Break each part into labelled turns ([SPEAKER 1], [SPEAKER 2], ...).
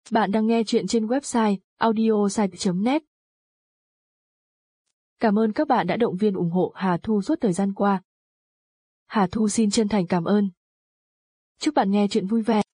[SPEAKER 1] Bạn đang nghe chuyện trên website audiosite.net. Cảm ơn các bạn đã động viên ủng hộ Hà Thu suốt thời gian qua. Hà Thu xin chân thành cảm ơn. Chúc bạn nghe chuyện vui vẻ.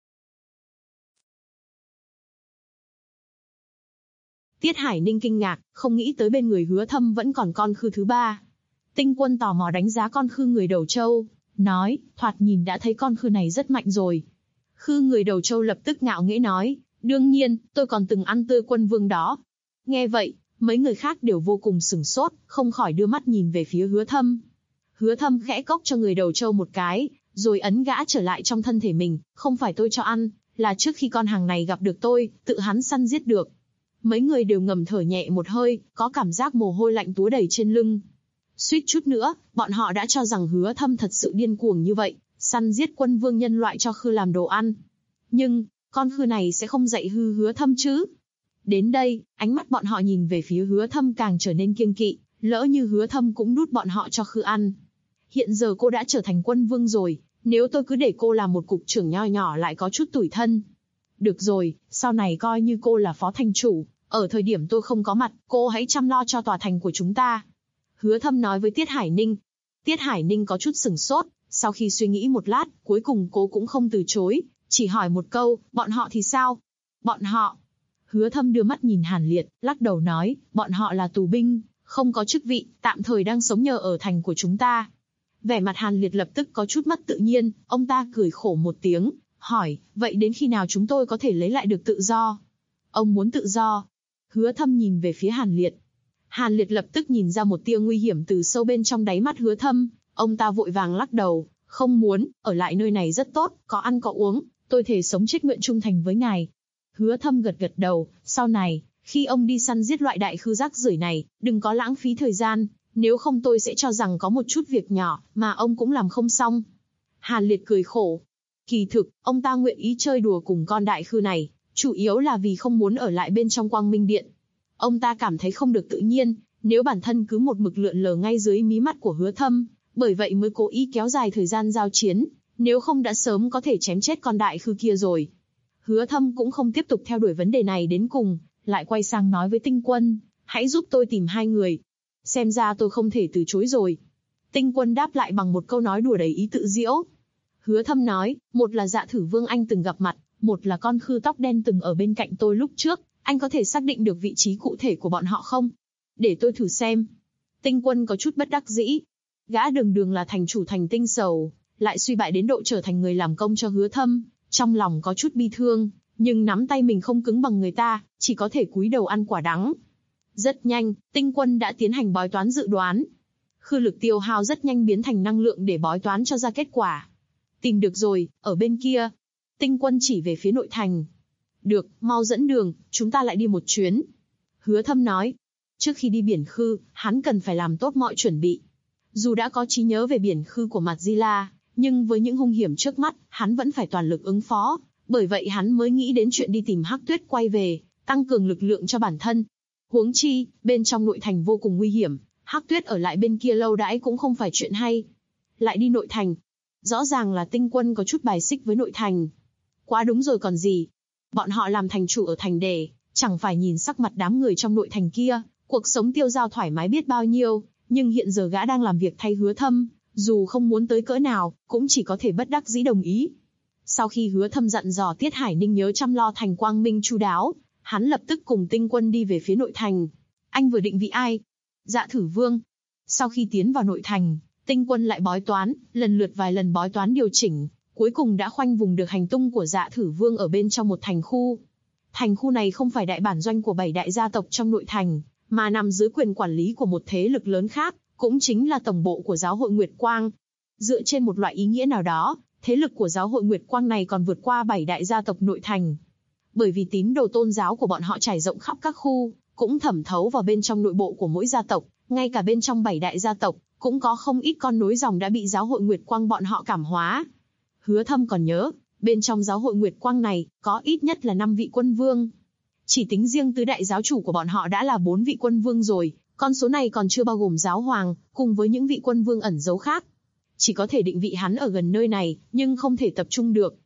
[SPEAKER 2] Tiết Hải Ninh kinh ngạc, không nghĩ tới bên người Hứa Thâm vẫn còn con khư thứ ba. Tinh Quân tò mò đánh giá con khư người đầu trâu, nói, thoạt nhìn đã thấy con khư này rất mạnh rồi. Khư người đầu trâu lập tức ngạo nghễ nói, đương nhiên, tôi còn từng ăn tươi quân vương đó. Nghe vậy, mấy người khác đều vô cùng sửng sốt, không khỏi đưa mắt nhìn về phía Hứa Thâm. Hứa Thâm khẽ cốc cho người đầu trâu một cái, rồi ấn gã trở lại trong thân thể mình, không phải tôi cho ăn, là trước khi con hàng này gặp được tôi, tự hắn săn giết được. Mấy người đều ngầm thở nhẹ một hơi, có cảm giác mồ hôi lạnh túa đầy trên lưng. Suýt chút nữa, bọn họ đã cho rằng Hứa Thâm thật sự điên cuồng như vậy, săn giết quân vương nhân loại cho khư làm đồ ăn. Nhưng, con khư này sẽ không dạy hư Hứa Thâm chứ? Đến đây, ánh mắt bọn họ nhìn về phía Hứa Thâm càng trở nên kiêng kỵ, lỡ như Hứa Thâm cũng đút bọn họ cho khư ăn. Hiện giờ cô đã trở thành quân vương rồi, nếu tôi cứ để cô làm một cục trưởng nho nhỏ lại có chút tủi thân. Được rồi, sau này coi như cô là phó thành chủ, ở thời điểm tôi không có mặt, cô hãy chăm lo cho tòa thành của chúng ta. Hứa Thâm nói với Tiết Hải Ninh. Tiết Hải Ninh có chút sửng sốt, sau khi suy nghĩ một lát, cuối cùng cô cũng không từ chối, chỉ hỏi một câu, bọn họ thì sao? Bọn họ? Hứa Thâm đưa mắt nhìn Hàn Liệt, lắc đầu nói, bọn họ là tù binh, không có chức vị, tạm thời đang sống nhờ ở thành của chúng ta. Vẻ mặt Hàn Liệt lập tức có chút mất tự nhiên, ông ta cười khổ một tiếng, hỏi, vậy đến khi nào chúng tôi có thể lấy lại được tự do? Ông muốn tự do? Hứa Thâm nhìn về phía Hàn Liệt. Hàn Liệt lập tức nhìn ra một tia nguy hiểm từ sâu bên trong đáy mắt Hứa Thâm, ông ta vội vàng lắc đầu, không muốn, ở lại nơi này rất tốt, có ăn có uống, tôi thề sống chết nguyện trung thành với ngài. Hứa Thâm gật gật đầu, sau này, khi ông đi săn giết loại đại khư rác rưởi này, đừng có lãng phí thời gian, nếu không tôi sẽ cho rằng có một chút việc nhỏ mà ông cũng làm không xong. Hàn Liệt cười khổ. Kỳ thực, ông ta nguyện ý chơi đùa cùng con đại khư này, chủ yếu là vì không muốn ở lại bên trong Quang Minh Điện. Ông ta cảm thấy không được tự nhiên, nếu bản thân cứ một mực lượn lờ ngay dưới mí mắt của Hứa Thâm, bởi vậy mới cố ý kéo dài thời gian giao chiến, nếu không đã sớm có thể chém chết con đại khư kia rồi. Hứa Thâm cũng không tiếp tục theo đuổi vấn đề này đến cùng, lại quay sang nói với Tinh Quân, hãy giúp tôi tìm hai người. Xem ra tôi không thể từ chối rồi. Tinh Quân đáp lại bằng một câu nói đùa đầy ý tự giễu. Hứa Thâm nói, một là Dạ Thử Vương anh từng gặp mặt, một là con khư tóc đen từng ở bên cạnh tôi lúc trước, anh có thể xác định được vị trí cụ thể của bọn họ không? Để tôi thử xem. Tinh Quân có chút bất đắc dĩ. Gã đường đường là thành chủ thành Tinh Sầu, lại suy bại đến độ trở thành người làm công cho Hứa Thâm, trong lòng có chút bi thương, nhưng nắm tay mình không cứng bằng người ta, chỉ có thể cúi đầu ăn quả đắng. Rất nhanh, Tinh Quân đã tiến hành bói toán dự đoán. Khư lực tiêu hao rất nhanh biến thành năng lượng để bói toán cho ra kết quả. Tìm được rồi, ở bên kia. Tinh Quân chỉ về phía nội thành. Được, mau dẫn đường, chúng ta lại đi một chuyến. Hứa Thâm nói. Trước khi đi biển khư, hắn cần phải làm tốt mọi chuẩn bị. Dù đã có trí nhớ về biển khư của Madzilla, nhưng với những hung hiểm trước mắt, hắn vẫn phải toàn lực ứng phó. Bởi vậy hắn mới nghĩ đến chuyện đi tìm Hắc Tuyết quay về, tăng cường lực lượng cho bản thân. Huống chi, bên trong nội thành vô cùng nguy hiểm, Hắc Tuyết ở lại bên kia lâu đãi cũng không phải chuyện hay. Lại đi nội thành. Rõ ràng là Tinh Quân có chút bài xích với nội thành. Quá đúng rồi còn gì. Bọn họ làm thành chủ ở thành đề, chẳng phải nhìn sắc mặt đám người trong nội thành kia, cuộc sống tiêu dao thoải mái biết bao nhiêu, nhưng hiện giờ gã đang làm việc thay Hứa Thâm, dù không muốn tới cỡ nào, cũng chỉ có thể bất đắc dĩ đồng ý. Sau khi Hứa Thâm dặn dò Tiết Hải Ninh nhớ chăm lo thành Quang Minh chu đáo, hắn lập tức cùng Tinh Quân đi về phía nội thành. Anh vừa định vị ai? Dạ Thử Vương. Sau khi tiến vào nội thành, Tinh Quân lại bói toán, lần lượt vài lần bói toán điều chỉnh, cuối cùng đã khoanh vùng được hành tung của Dạ Thử Vương ở bên trong một thành khu. Thành khu này không phải đại bản doanh của 7 đại gia tộc trong nội thành, mà nằm dưới quyền quản lý của một thế lực lớn khác, cũng chính là tổng bộ của Giáo hội Nguyệt Quang. Dựa trên một loại ý nghĩa nào đó, thế lực của Giáo hội Nguyệt Quang này còn vượt qua 7 đại gia tộc nội thành. Bởi vì tín đồ tôn giáo của bọn họ trải rộng khắp các khu, cũng thẩm thấu vào bên trong nội bộ của mỗi gia tộc, ngay cả bên trong 7 đại gia tộc, cũng có không ít con nối dòng đã bị Giáo hội Nguyệt Quang bọn họ cảm hóa. Hứa Thâm còn nhớ, bên trong Giáo hội Nguyệt Quang này, có ít nhất là 5 vị quân vương. Chỉ tính riêng tứ đại giáo chủ của bọn họ đã là 4 vị quân vương rồi, con số này còn chưa bao gồm giáo hoàng, cùng với những vị quân vương ẩn giấu khác. Chỉ có thể định vị hắn ở gần nơi này, nhưng không thể tập trung được.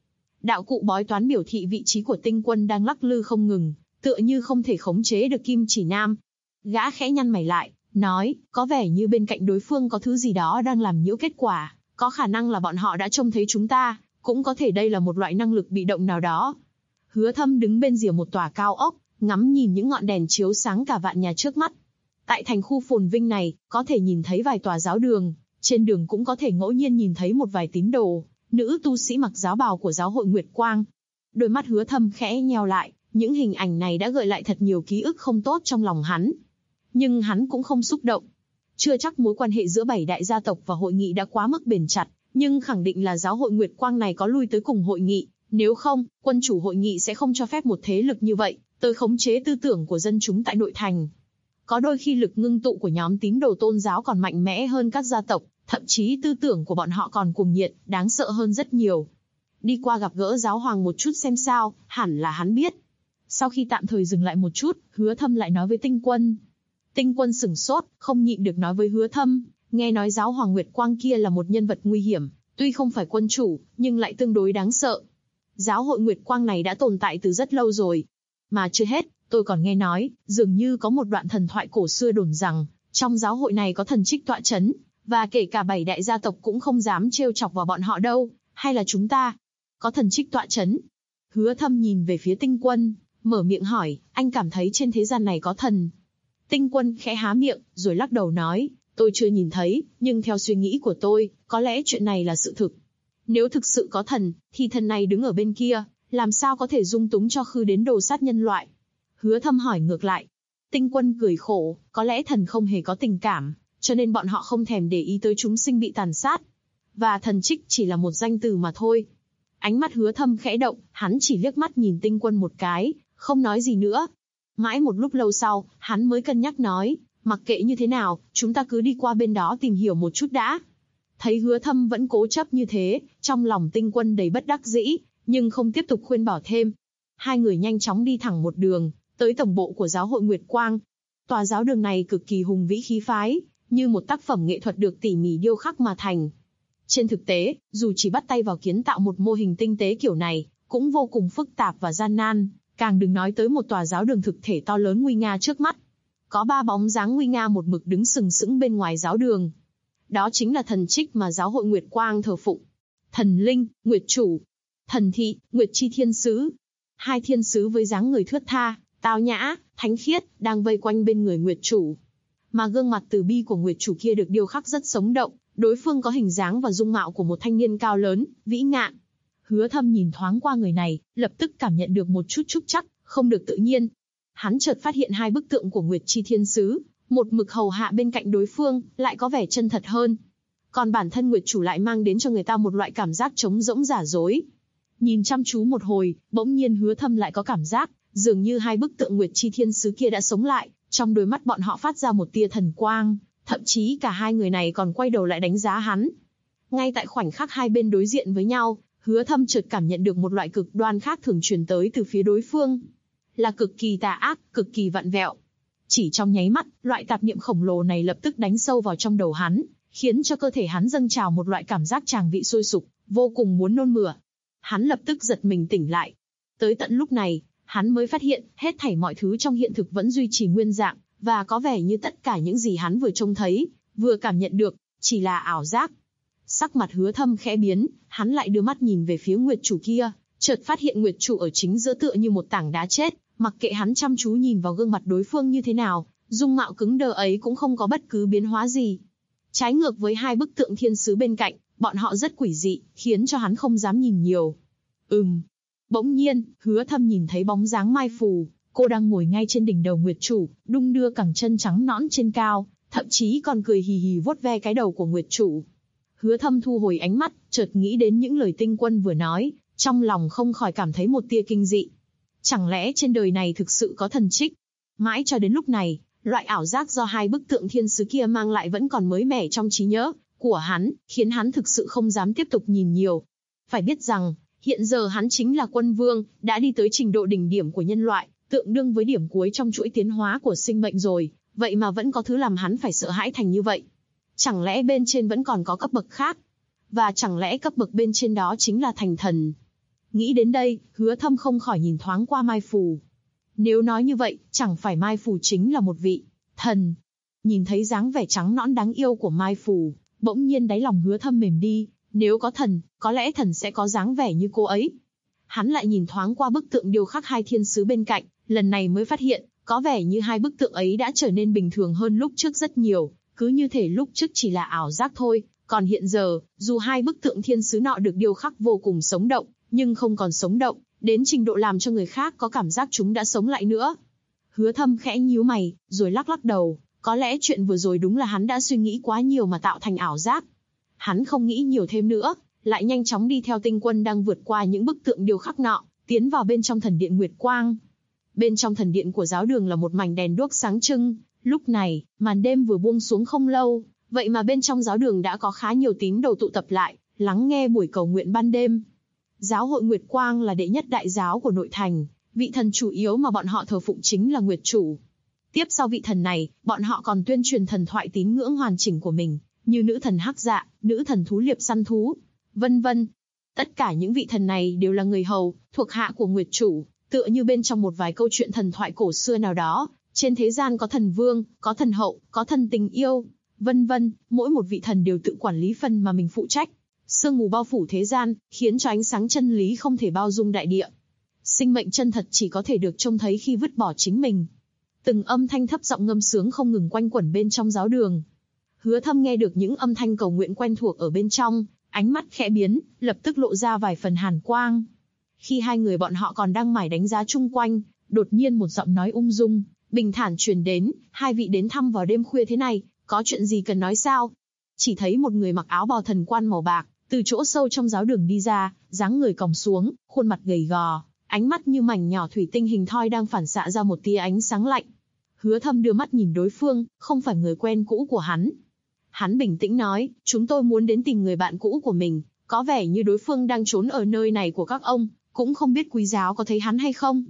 [SPEAKER 2] Đạo cụ bói toán biểu thị vị trí của tinh quân đang lắc lư không ngừng, tựa như không thể khống chế được kim chỉ nam. Gã khẽ nhăn mày lại, nói, có vẻ như bên cạnh đối phương có thứ gì đó đang làm nhiễu kết quả, có khả năng là bọn họ đã trông thấy chúng ta, cũng có thể đây là một loại năng lực bị động nào đó. Hứa Thâm đứng bên rìa một tòa cao ốc, ngắm nhìn những ngọn đèn chiếu sáng cả vạn nhà trước mắt. Tại thành khu phồn vinh này, có thể nhìn thấy vài tòa giáo đường, trên đường cũng có thể ngẫu nhiên nhìn thấy một vài tín đồ, nữ tu sĩ mặc giáo bào của giáo hội Nguyệt Quang. Đôi mắt Hứa Thâm khẽ nheo lại, những hình ảnh này đã gợi lại thật nhiều ký ức không tốt trong lòng hắn. Nhưng hắn cũng không xúc động. Chưa chắc mối quan hệ giữa 7 đại gia tộc và hội nghị đã quá mức bền chặt, nhưng khẳng định là giáo hội Nguyệt Quang này có lui tới cùng hội nghị, nếu không, quân chủ hội nghị sẽ không cho phép một thế lực như vậy tới khống chế tư tưởng của dân chúng tại nội thành. Có đôi khi lực ngưng tụ của nhóm tín đồ tôn giáo còn mạnh mẽ hơn các gia tộc, thậm chí tư tưởng của bọn họ còn cuồng nhiệt, đáng sợ hơn rất nhiều. Đi qua gặp gỡ giáo hoàng một chút xem sao, hẳn là hắn biết. Sau khi tạm thời dừng lại một chút, Hứa Thâm lại nói với Tinh Quân. Tinh Quân sửng sốt, không nhịn được nói với Hứa Thâm, nghe nói giáo hoàng Nguyệt Quang kia là một nhân vật nguy hiểm, tuy không phải quân chủ, nhưng lại tương đối đáng sợ. Giáo hội Nguyệt Quang này đã tồn tại từ rất lâu rồi. Mà chưa hết, tôi còn nghe nói, dường như có một đoạn thần thoại cổ xưa đồn rằng, trong giáo hội này có thần trích tọa chấn, và kể cả 7 đại gia tộc cũng không dám trêu chọc vào bọn họ đâu, hay là chúng ta? Có thần trích tọa chấn? Hứa Thâm nhìn về phía Tinh Quân, mở miệng hỏi, anh cảm thấy trên thế gian này có thần? Tinh Quân khẽ há miệng, rồi lắc đầu nói, tôi chưa nhìn thấy, nhưng theo suy nghĩ của tôi, có lẽ chuyện này là sự thực. Nếu thực sự có thần, thì thần này đứng ở bên kia, làm sao có thể dung túng cho Khư đến đồ sát nhân loại? Hứa Thâm hỏi ngược lại. Tinh Quân cười khổ, có lẽ thần không hề có tình cảm, cho nên bọn họ không thèm để ý tới chúng sinh bị tàn sát. Và thần trích chỉ là một danh từ mà thôi. Ánh mắt Hứa Thâm khẽ động, hắn chỉ liếc mắt nhìn Tinh Quân một cái, không nói gì nữa. Mãi một lúc lâu sau, hắn mới cân nhắc nói, mặc kệ như thế nào, chúng ta cứ đi qua bên đó tìm hiểu một chút đã. Thấy Hứa Thâm vẫn cố chấp như thế, trong lòng Tinh Quân đầy bất đắc dĩ, nhưng không tiếp tục khuyên bảo thêm. Hai người nhanh chóng đi thẳng một đường, tới tổng bộ của giáo hội Nguyệt Quang. Tòa giáo đường này cực kỳ hùng vĩ khí phái, như một tác phẩm nghệ thuật được tỉ mỉ điêu khắc mà thành. Trên thực tế, dù chỉ bắt tay vào kiến tạo một mô hình tinh tế kiểu này, cũng vô cùng phức tạp và gian nan, càng đừng nói tới một tòa giáo đường thực thể to lớn nguy nga trước mắt. Có 3 bóng dáng nguy nga một mực đứng sừng sững bên ngoài giáo đường. Đó chính là thần trích mà giáo hội Nguyệt Quang thờ phụng. Thần linh, Nguyệt chủ. Thần thị, Nguyệt chi thiên sứ. 2 thiên sứ với dáng người thướt tha, tao nhã, thánh khiết, đang vây quanh bên người Nguyệt chủ. Mà gương mặt từ bi của Nguyệt chủ kia được điêu khắc rất sống động, đối phương có hình dáng và dung mạo của một thanh niên cao lớn, vĩ ngạn. Hứa Thâm nhìn thoáng qua người này, lập tức cảm nhận được một chút trúc trắc, không được tự nhiên. Hắn chợt phát hiện 2 bức tượng của Nguyệt chi thiên sứ, một mực hầu hạ bên cạnh đối phương, lại có vẻ chân thật hơn. Còn bản thân Nguyệt chủ lại mang đến cho người ta một loại cảm giác trống rỗng giả dối. Nhìn chăm chú một hồi, bỗng nhiên Hứa Thâm lại có cảm giác, dường như 2 bức tượng Nguyệt chi thiên sứ kia đã sống lại, trong đôi mắt bọn họ phát ra một tia thần quang, thậm chí cả 2 người này còn quay đầu lại đánh giá hắn. Ngay tại khoảnh khắc hai bên đối diện với nhau, Hứa Thâm chợt cảm nhận được một loại cực đoan khác thường truyền tới từ phía đối phương. Là cực kỳ tà ác, cực kỳ vặn vẹo. Chỉ trong nháy mắt, loại tạp niệm khổng lồ này lập tức đánh sâu vào trong đầu hắn, khiến cho cơ thể hắn dâng trào một loại cảm giác tràng vị sôi sục, vô cùng muốn nôn mửa. Hắn lập tức giật mình tỉnh lại. Tới tận lúc này, hắn mới phát hiện, hết thảy mọi thứ trong hiện thực vẫn duy trì nguyên dạng, và có vẻ như tất cả những gì hắn vừa trông thấy, vừa cảm nhận được, chỉ là ảo giác. Sắc mặt Hứa Thâm khẽ biến, hắn lại đưa mắt nhìn về phía Nguyệt chủ kia, chợt phát hiện Nguyệt chủ ở chính giữa tựa như một tảng đá chết, mặc kệ hắn chăm chú nhìn vào gương mặt đối phương như thế nào, dung mạo cứng đờ ấy cũng không có bất cứ biến hóa gì. Trái ngược với 2 bức tượng thiên sứ bên cạnh, bọn họ rất quỷ dị, khiến cho hắn không dám nhìn nhiều. Bỗng nhiên, Hứa Thâm nhìn thấy bóng dáng Mai Phù, cô đang ngồi ngay trên đỉnh đầu Nguyệt chủ, đung đưa cẳng chân trắng nõn trên cao, thậm chí còn cười hì hì vuốt ve cái đầu của Nguyệt chủ. Hứa Thâm thu hồi ánh mắt, chợt nghĩ đến những lời Tinh Quân vừa nói, trong lòng không khỏi cảm thấy một tia kinh dị. Chẳng lẽ trên đời này thực sự có thần trích? Mãi cho đến lúc này, loại ảo giác do 2 bức tượng thiên sứ kia mang lại vẫn còn mới mẻ trong trí nhớ của hắn, khiến hắn thực sự không dám tiếp tục nhìn nhiều. Phải biết rằng, hiện giờ hắn chính là quân vương, đã đi tới trình độ đỉnh điểm của nhân loại, tượng đương với điểm cuối trong chuỗi tiến hóa của sinh mệnh rồi, vậy mà vẫn có thứ làm hắn phải sợ hãi thành như vậy. Chẳng lẽ bên trên vẫn còn có cấp bậc khác? Và chẳng lẽ cấp bậc bên trên đó chính là thành thần? Nghĩ đến đây, Hứa Thâm không khỏi nhìn thoáng qua Mai Phù. Nếu nói như vậy, chẳng phải Mai Phù chính là một vị thần. Nhìn thấy dáng vẻ trắng nõn đáng yêu của Mai Phù, bỗng nhiên đáy lòng Hứa Thâm mềm đi, nếu có thần, có lẽ thần sẽ có dáng vẻ như cô ấy. Hắn lại nhìn thoáng qua bức tượng điêu khắc hai thiên sứ bên cạnh, lần này mới phát hiện, có vẻ như hai bức tượng ấy đã trở nên bình thường hơn lúc trước rất nhiều, cứ như thể lúc trước chỉ là ảo giác thôi, còn hiện giờ, dù hai bức tượng thiên sứ nọ được điêu khắc vô cùng sống động, nhưng không còn sống động, đến trình độ làm cho người khác có cảm giác chúng đã sống lại nữa. Hứa Thâm khẽ nhíu mày, rồi lắc lắc đầu, có lẽ chuyện vừa rồi đúng là hắn đã suy nghĩ quá nhiều mà tạo thành ảo giác. Hắn không nghĩ nhiều thêm nữa, lại nhanh chóng đi theo Tinh Quân đang vượt qua những bức tượng điêu khắc nọ, tiến vào bên trong thần điện Nguyệt Quang. Bên trong thần điện của giáo đường là một mảnh đèn đuốc sáng trưng, lúc này, màn đêm vừa buông xuống không lâu, vậy mà bên trong giáo đường đã có khá nhiều tín đồ tụ tập lại, lắng nghe buổi cầu nguyện ban đêm. Giáo hội Nguyệt Quang là đệ nhất đại giáo của nội thành, vị thần chủ yếu mà bọn họ thờ phụng chính là Nguyệt Chủ. Tiếp sau vị thần này, bọn họ còn tuyên truyền thần thoại tín ngưỡng hoàn chỉnh của mình, như nữ thần Hắc Dạ, nữ thần thú liệp săn thú, vân vân. Tất cả những vị thần này đều là người hầu, thuộc hạ của Nguyệt Chủ, tựa như bên trong một vài câu chuyện thần thoại cổ xưa nào đó, trên thế gian có thần vương, có thần hậu, có thần tình yêu, vân vân, mỗi một vị thần đều tự quản lý phần mà mình phụ trách. Sương mù bao phủ thế gian, khiến cho ánh sáng chân lý không thể bao dung đại địa. Sinh mệnh chân thật chỉ có thể được trông thấy khi vứt bỏ chính mình. Từng âm thanh thấp giọng ngâm sướng không ngừng quanh quẩn bên trong giáo đường. Hứa Thâm nghe được những âm thanh cầu nguyện quen thuộc ở bên trong, ánh mắt khẽ biến, lập tức lộ ra vài phần hàn quang. Khi hai người bọn họ còn đang mải đánh giá chung quanh, đột nhiên một giọng nói ung dung, bình thản truyền đến, hai vị đến thăm vào đêm khuya thế này, có chuyện gì cần nói sao? Chỉ thấy một người mặc áo bào thần quan màu bạc, từ chỗ sâu trong giáo đường đi ra, dáng người còng xuống, khuôn mặt gầy gò, ánh mắt như mảnh nhỏ thủy tinh hình thoi đang phản xạ ra một tia ánh sáng lạnh. Hứa Thâm đưa mắt nhìn đối phương, không phải người quen cũ của hắn. Hắn bình tĩnh nói, chúng tôi muốn đến tìm người bạn cũ của mình, có vẻ như đối phương đang trốn ở nơi này của các ông, cũng không biết quý giáo có thấy hắn hay không.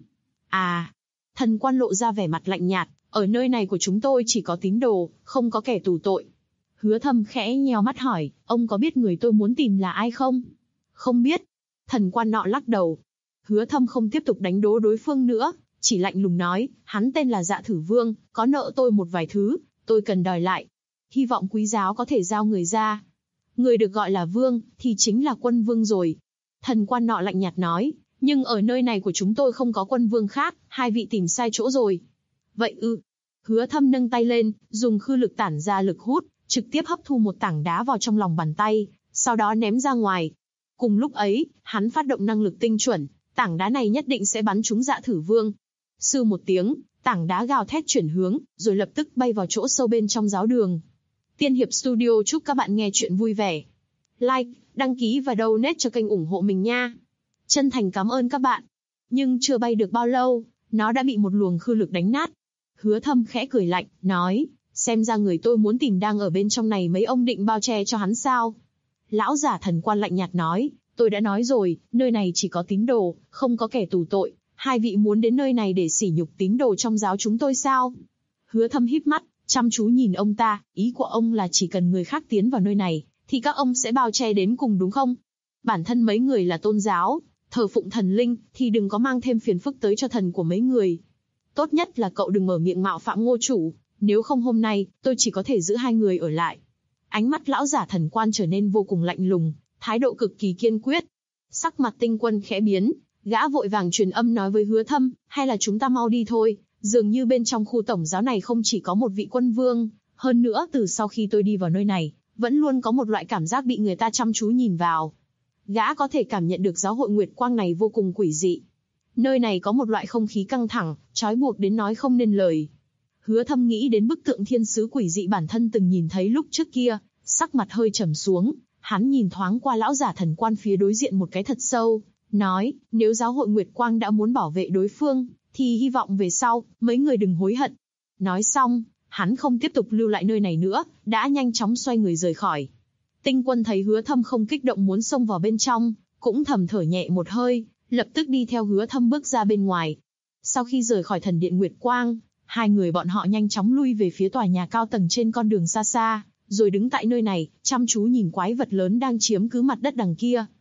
[SPEAKER 2] À, thần quan lộ ra vẻ mặt lạnh nhạt, ở nơi này của chúng tôi chỉ có tín đồ, không có kẻ tù tội. Hứa Thâm khẽ nheo mắt hỏi, ông có biết người tôi muốn tìm là ai không? Không biết. Thần quan nọ lắc đầu. Hứa Thâm không tiếp tục đánh đố đối phương nữa, chỉ lạnh lùng nói, hắn tên là Dạ Thử Vương, có nợ tôi một vài thứ, tôi cần đòi lại. Hy vọng quý giáo có thể giao người ra. Người được gọi là vương, thì chính là quân vương rồi. Thần quan nọ lạnh nhạt nói, nhưng ở nơi này của chúng tôi không có quân vương khác, hai vị tìm sai chỗ rồi. Vậy ư? Hứa Thâm nâng tay lên, dùng khư lực tản ra lực hút, trực tiếp hấp thu một tảng đá vào trong lòng bàn tay, sau đó ném ra ngoài. Cùng lúc ấy, hắn phát động năng lực tinh chuẩn, tảng đá này nhất định sẽ bắn trúng Dạ Thử Vương. Sư một tiếng, tảng đá gào thét chuyển hướng, rồi lập tức bay vào chỗ sâu bên trong giáo đường. Tiên Hiệp Studio chúc các bạn nghe chuyện vui vẻ. Like, đăng ký và donate cho kênh ủng hộ mình nha. Chân thành cảm ơn các bạn. Nhưng chưa bay được bao lâu, nó đã bị một luồng khư lực đánh nát. Hứa Thâm khẽ cười lạnh, nói, xem ra người tôi muốn tìm đang ở bên trong này, mấy ông định bao che cho hắn sao? Lão giả thần quan lạnh nhạt nói, tôi đã nói rồi, nơi này chỉ có tín đồ, không có kẻ tù tội. Hai vị muốn đến nơi này để sỉ nhục tín đồ trong giáo chúng tôi sao? Hứa Thâm híp mắt, chăm chú nhìn ông ta, ý của ông là chỉ cần người khác tiến vào nơi này, thì các ông sẽ bao che đến cùng đúng không? Bản thân mấy người là tôn giáo, thờ phụng thần linh, thì đừng có mang thêm phiền phức tới cho thần của mấy người. Tốt nhất là cậu đừng mở miệng mạo phạm Ngô chủ, nếu không hôm nay, tôi chỉ có thể giữ hai người ở lại. Ánh mắt lão giả thần quan trở nên vô cùng lạnh lùng, thái độ cực kỳ kiên quyết. Sắc mặt Tinh Quân khẽ biến, gã vội vàng truyền âm nói với Hứa Thâm, hay là chúng ta mau đi thôi, dường như bên trong khu tổng giáo này không chỉ có một vị quân vương, hơn nữa từ sau khi tôi đi vào nơi này, vẫn luôn có một loại cảm giác bị người ta chăm chú nhìn vào. Gã có thể cảm nhận được giáo hội Nguyệt Quang này vô cùng quỷ dị. Nơi này có một loại không khí căng thẳng, trói buộc đến nói không nên lời. Hứa Thâm nghĩ đến bức tượng thiên sứ quỷ dị bản thân từng nhìn thấy lúc trước kia, sắc mặt hơi trầm xuống, hắn nhìn thoáng qua lão giả thần quan phía đối diện một cái thật sâu, nói, nếu giáo hội Nguyệt Quang đã muốn bảo vệ đối phương, thì hy vọng về sau, mấy người đừng hối hận. Nói xong, hắn không tiếp tục lưu lại nơi này nữa, đã nhanh chóng xoay người rời khỏi. Tinh Quân thấy Hứa Thâm không kích động muốn xông vào bên trong, cũng thầm thở nhẹ một hơi, lập tức đi theo Hứa Thâm bước ra bên ngoài. Sau khi rời khỏi thần điện Nguyệt Quang, hai người bọn họ nhanh chóng lui về phía tòa nhà cao tầng trên con đường xa xa, rồi đứng tại nơi này, chăm chú nhìn quái vật lớn đang chiếm cứ mặt đất đằng kia.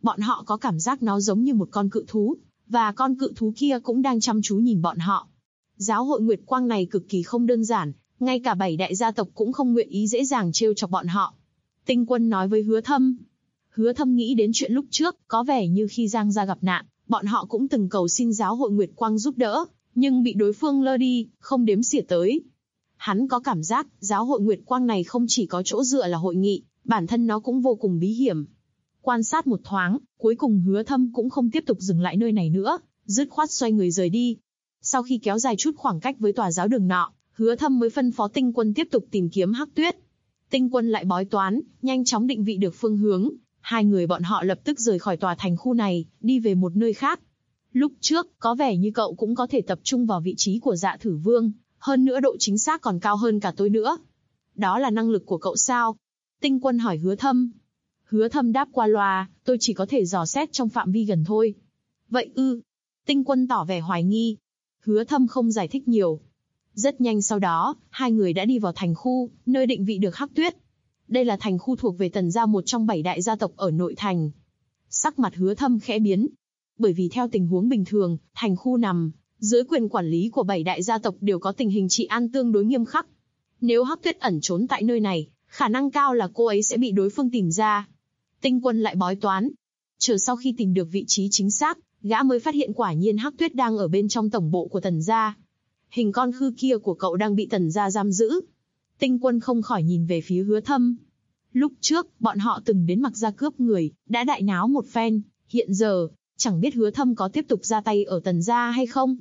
[SPEAKER 2] Bọn họ có cảm giác nó giống như một con cự thú, và con cự thú kia cũng đang chăm chú nhìn bọn họ. Giáo hội Nguyệt Quang này cực kỳ không đơn giản, ngay cả 7 đại gia tộc cũng không nguyện ý dễ dàng trêu chọc bọn họ. Tinh Quân nói với Hứa Thâm. Hứa Thâm nghĩ đến chuyện lúc trước, có vẻ như khi Giang gia gặp nạn, bọn họ cũng từng cầu xin giáo hội Nguyệt Quang giúp đỡ, nhưng bị đối phương lơ đi, không đếm xỉa tới. Hắn có cảm giác, giáo hội Nguyệt Quang này không chỉ có chỗ dựa là hội nghị, bản thân nó cũng vô cùng bí hiểm. Quan sát một thoáng, cuối cùng Hứa Thâm cũng không tiếp tục dừng lại nơi này nữa, dứt khoát xoay người rời đi. Sau khi kéo dài chút khoảng cách với tòa giáo đường nọ, Hứa Thâm mới phân phó Tinh Quân tiếp tục tìm kiếm Hắc Tuyết. Tinh Quân lại bói toán, nhanh chóng định vị được phương hướng. Hai người bọn họ lập tức rời khỏi tòa thành khu này, đi về một nơi khác. Lúc trước, có vẻ như cậu cũng có thể tập trung vào vị trí của Dạ Thử Vương, hơn nữa độ chính xác còn cao hơn cả tôi nữa. Đó là năng lực của cậu sao? Tinh Quân hỏi Hứa Thâm. Hứa Thâm đáp qua loa, tôi chỉ có thể dò xét trong phạm vi gần thôi. Vậy ư? Tinh Quân tỏ vẻ hoài nghi. Hứa Thâm không giải thích nhiều. Rất nhanh sau đó, hai người đã đi vào thành khu, nơi định vị được Hắc Tuyết. Đây là thành khu thuộc về Tần gia, một trong 7 đại gia tộc ở nội thành. Sắc mặt Hứa Thâm khẽ biến. Bởi vì theo tình huống bình thường, thành khu nằm dưới quyền quản lý của 7 đại gia tộc đều có tình hình trị an tương đối nghiêm khắc. Nếu Hắc Tuyết ẩn trốn tại nơi này, khả năng cao là cô ấy sẽ bị đối phương tìm ra. Tinh Quân lại bói toán. Chờ sau khi tìm được vị trí chính xác, gã mới phát hiện quả nhiên Hắc Tuyết đang ở bên trong tổng bộ của Tần gia. Hình con khư kia của cậu đang bị Tần gia giam giữ. Tinh Quân không khỏi nhìn về phía Hứa Thâm. Lúc trước, bọn họ từng đến Mặc gia cướp người, đã đại náo một phen. Hiện giờ, chẳng biết Hứa Thâm có tiếp tục ra tay ở Tần gia hay không.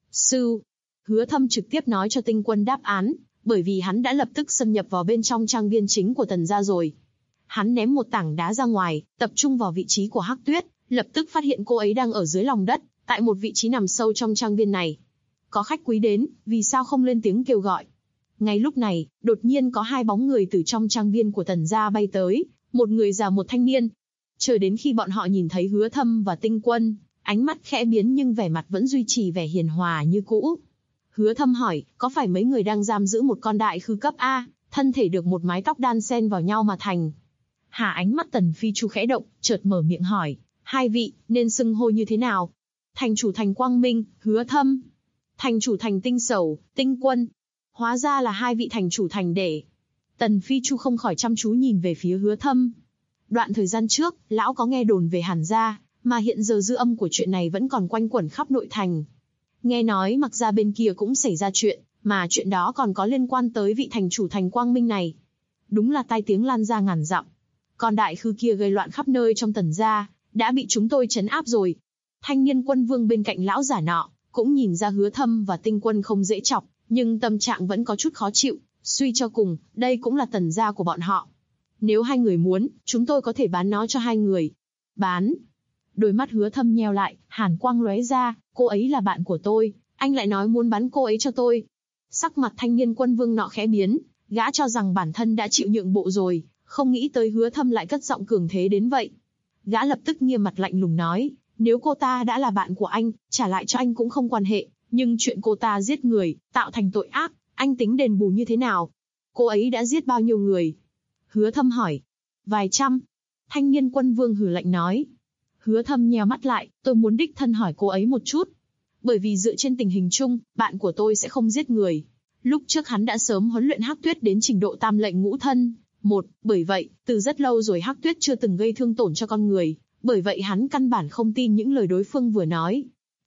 [SPEAKER 2] Hứa Thâm trực tiếp nói cho Tinh Quân đáp án, bởi vì hắn đã lập tức xâm nhập vào bên trong trang viên chính của Tần gia rồi. Hắn ném một tảng đá ra ngoài, tập trung vào vị trí của Hắc Tuyết, lập tức phát hiện cô ấy đang ở dưới lòng đất, tại một vị trí nằm sâu trong trang viên này. Có khách quý đến, vì sao không lên tiếng kêu gọi? Ngay lúc này, đột nhiên có hai bóng người từ trong trang viên của Tần gia bay tới, một người già một thanh niên. Chờ đến khi bọn họ nhìn thấy Hứa Thâm và Tinh Quân, ánh mắt khẽ biến nhưng vẻ mặt vẫn duy trì vẻ hiền hòa như cũ. Hứa Thâm hỏi, có phải mấy người đang giam giữ một con đại khư cấp A, thân thể được một mái tóc đan xen vào nhau mà thành? Ánh mắt Tần Phi Chu khẽ động, chợt mở miệng hỏi, hai vị, nên xưng hô như thế nào? Thành chủ thành Quang Minh, Hứa Thâm. Thành chủ thành Tinh Sẩu, Tinh Quân. Hóa ra là hai vị thành chủ thành để. Tần Phi Chu không khỏi chăm chú nhìn về phía Hứa Thâm. Đoạn thời gian trước, lão có nghe đồn về Hàn gia, mà hiện giờ dư âm của chuyện này vẫn còn quanh quẩn khắp nội thành. Nghe nói Mặc gia bên kia cũng xảy ra chuyện, mà chuyện đó còn có liên quan tới vị thành chủ thành Quang Minh này. Đúng là tai tiếng lan ra ngàn dặm. Còn đại khư kia gây loạn khắp nơi trong Tần gia, đã bị chúng tôi trấn áp rồi. Thanh niên quân vương bên cạnh lão giả nọ, cũng nhìn ra Hứa Thâm và Tinh Quân không dễ chọc, nhưng tâm trạng vẫn có chút khó chịu, suy cho cùng, đây cũng là Tần gia của bọn họ. Nếu hai người muốn, chúng tôi có thể bán nó cho hai người. Bán? Đôi mắt Hứa Thâm nheo lại, hàn quang lóe ra, cô ấy là bạn của tôi, anh lại nói muốn bán cô ấy cho tôi. Sắc mặt thanh niên quân vương nọ khẽ biến, gã cho rằng bản thân đã chịu nhượng bộ rồi, không nghĩ tới Hứa Thâm lại cất giọng cường thế đến vậy. Gã lập tức nghiêm mặt lạnh lùng nói, nếu cô ta đã là bạn của anh, trả lại cho anh cũng không quan hệ, nhưng chuyện cô ta giết người, tạo thành tội ác, anh tính đền bù như thế nào? Cô ấy đã giết bao nhiêu người? Hứa Thâm hỏi. Vài trăm. Thanh niên quân vương hừ lạnh nói. Hứa Thâm nheo mắt lại, tôi muốn đích thân hỏi cô ấy một chút. Bởi vì dựa trên tình hình chung, bạn của tôi sẽ không giết người. Lúc trước hắn đã sớm huấn luyện Hắc Tuyết đến trình độ tam lệnh ngũ thân. Bởi vậy, từ rất lâu rồi Hắc Tuyết chưa từng gây thương tổn cho con người. Bởi vậy hắn căn bản không tin những lời đối phương vừa nói.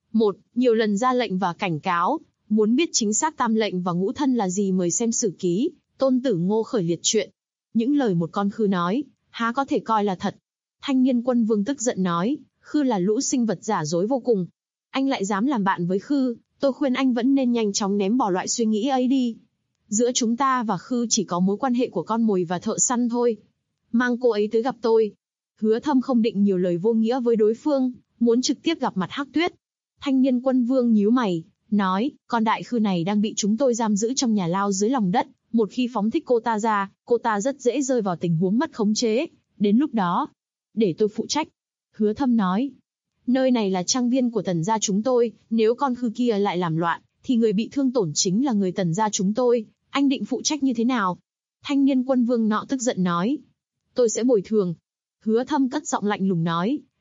[SPEAKER 2] Nhiều lần ra lệnh và cảnh cáo. Muốn biết chính xác tam lệnh và ngũ thân là gì mời xem sử ký, Tôn Tử Ngô khởi liệt truyện. Những lời một con khư nói, há có thể coi là thật. Thanh niên quân vương tức giận nói, khư là lũ sinh vật giả dối vô cùng. Anh lại dám làm bạn với khư, tôi khuyên anh vẫn nên nhanh chóng ném bỏ loại suy nghĩ ấy đi. Giữa chúng ta và khư chỉ có mối quan hệ của con mồi và thợ săn thôi. Mang cô ấy tới gặp tôi. Hứa Thâm không định nhiều lời vô nghĩa với đối phương, muốn trực tiếp gặp mặt Hắc Tuyết. Thanh niên quân vương nhíu mày, nói, con đại khư này đang bị chúng tôi giam giữ trong nhà lao dưới lòng đất. Một khi phóng thích cô ta ra, cô ta rất dễ rơi vào tình huống mất khống chế. Đến lúc đó, để tôi phụ trách. Hứa Thâm nói, nơi này là trang viên của Tần gia chúng tôi, nếu con khư kia lại làm loạn, thì người bị thương tổn chính là người Tần gia chúng tôi, anh định phụ trách như thế nào? Thanh niên quân vương nọ tức giận nói, tôi sẽ bồi thường. Hứa Thâm cất giọng lạnh lùng nói,